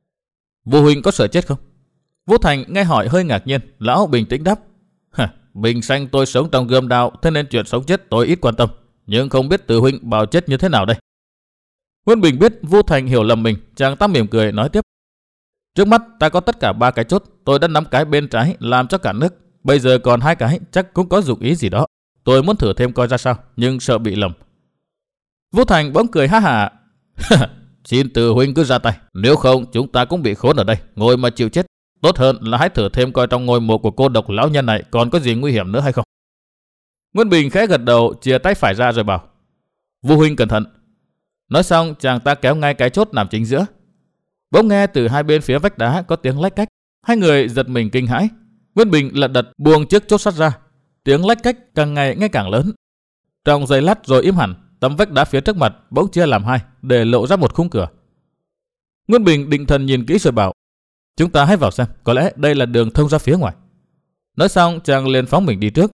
Vũ huynh có sợ chết không? Vũ Thành nghe hỏi hơi ngạc nhiên, lão bình tĩnh đáp: Bình sanh tôi sống trong gươm đao, thế nên chuyện sống chết tôi ít quan tâm, nhưng không biết Từ huynh bảo chết như thế nào đây. Nguyên Bình biết Vũ Thành hiểu lầm mình, chàng ta mỉm cười nói tiếp: Trước mắt ta có tất cả ba cái chốt, tôi đã nắm cái bên trái làm cho cạn nước, bây giờ còn hai cái chắc cũng có dụng ý gì đó. Tôi muốn thử thêm coi ra sao, nhưng sợ bị lầm. Vũ Thành bỗng cười ha hả: Xin Từ huynh cứ ra tay, nếu không chúng ta cũng bị khốn ở đây, ngồi mà chịu chết. Tốt hơn là hãy thử thêm coi trong ngôi mộ của cô độc lão nhân này còn có gì nguy hiểm nữa hay không. Nguyên Bình khẽ gật đầu, chìa tay phải ra rồi bảo: Vũ huynh cẩn thận. Nói xong chàng ta kéo ngay cái chốt nằm chính giữa. Bỗng nghe từ hai bên phía vách đá có tiếng lách cách. Hai người giật mình kinh hãi. Nguyên Bình lật đật buông chiếc chốt sắt ra. Tiếng lách cách càng ngày nghe càng lớn. Trong giây lát rồi im hẳn, tấm vách đá phía trước mặt bỗng chia làm hai để lộ ra một khung cửa. Nguyên Bình định thần nhìn kỹ rồi bảo: Chúng ta hãy vào xem, có lẽ đây là đường thông ra phía ngoài. Nói xong chàng liền phóng mình đi trước.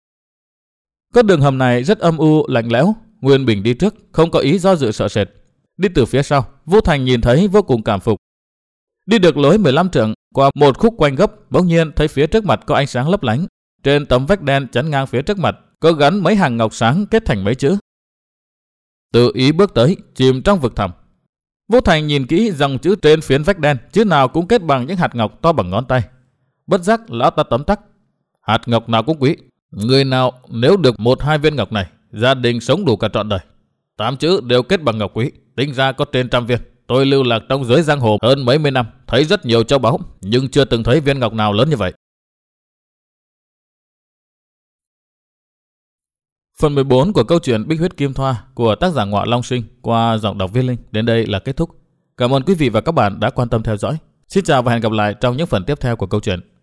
Con đường hầm này rất âm u lạnh lẽo. Nguyên Bình đi trước, không có ý do dự sợ sệt. Đi từ phía sau, Vũ Thành nhìn thấy vô cùng cảm phục. Đi được lối mười lăm trượng, qua một khúc quanh gấp, bỗng nhiên thấy phía trước mặt có ánh sáng lấp lánh. Trên tấm vách đen chắn ngang phía trước mặt có gắn mấy hàng ngọc sáng kết thành mấy chữ. Tự ý bước tới, chìm trong vực thẳm. Vũ Thành nhìn kỹ dòng chữ trên phiến vách đen, chữ nào cũng kết bằng những hạt ngọc to bằng ngón tay. Bất giác lão ta tấm tắc: Hạt ngọc nào cũng quý, người nào nếu được một hai viên ngọc này, gia đình sống đủ cả trọn đời. Tám chữ đều kết bằng ngọc quý, tính ra có trên trăm viên. Tôi lưu lạc trong giới giang hồ hơn mấy mươi năm, thấy rất nhiều châu báu, nhưng chưa từng thấy viên ngọc nào lớn như vậy. Phần mười bốn của câu chuyện Bích Huyết Kim Thoa của tác giả Ngọa Long Sinh qua giọng đọc Viết Linh đến đây là kết thúc. Cảm ơn quý vị và các bạn đã quan tâm theo dõi. Xin chào và hẹn gặp lại trong những phần tiếp theo của câu chuyện.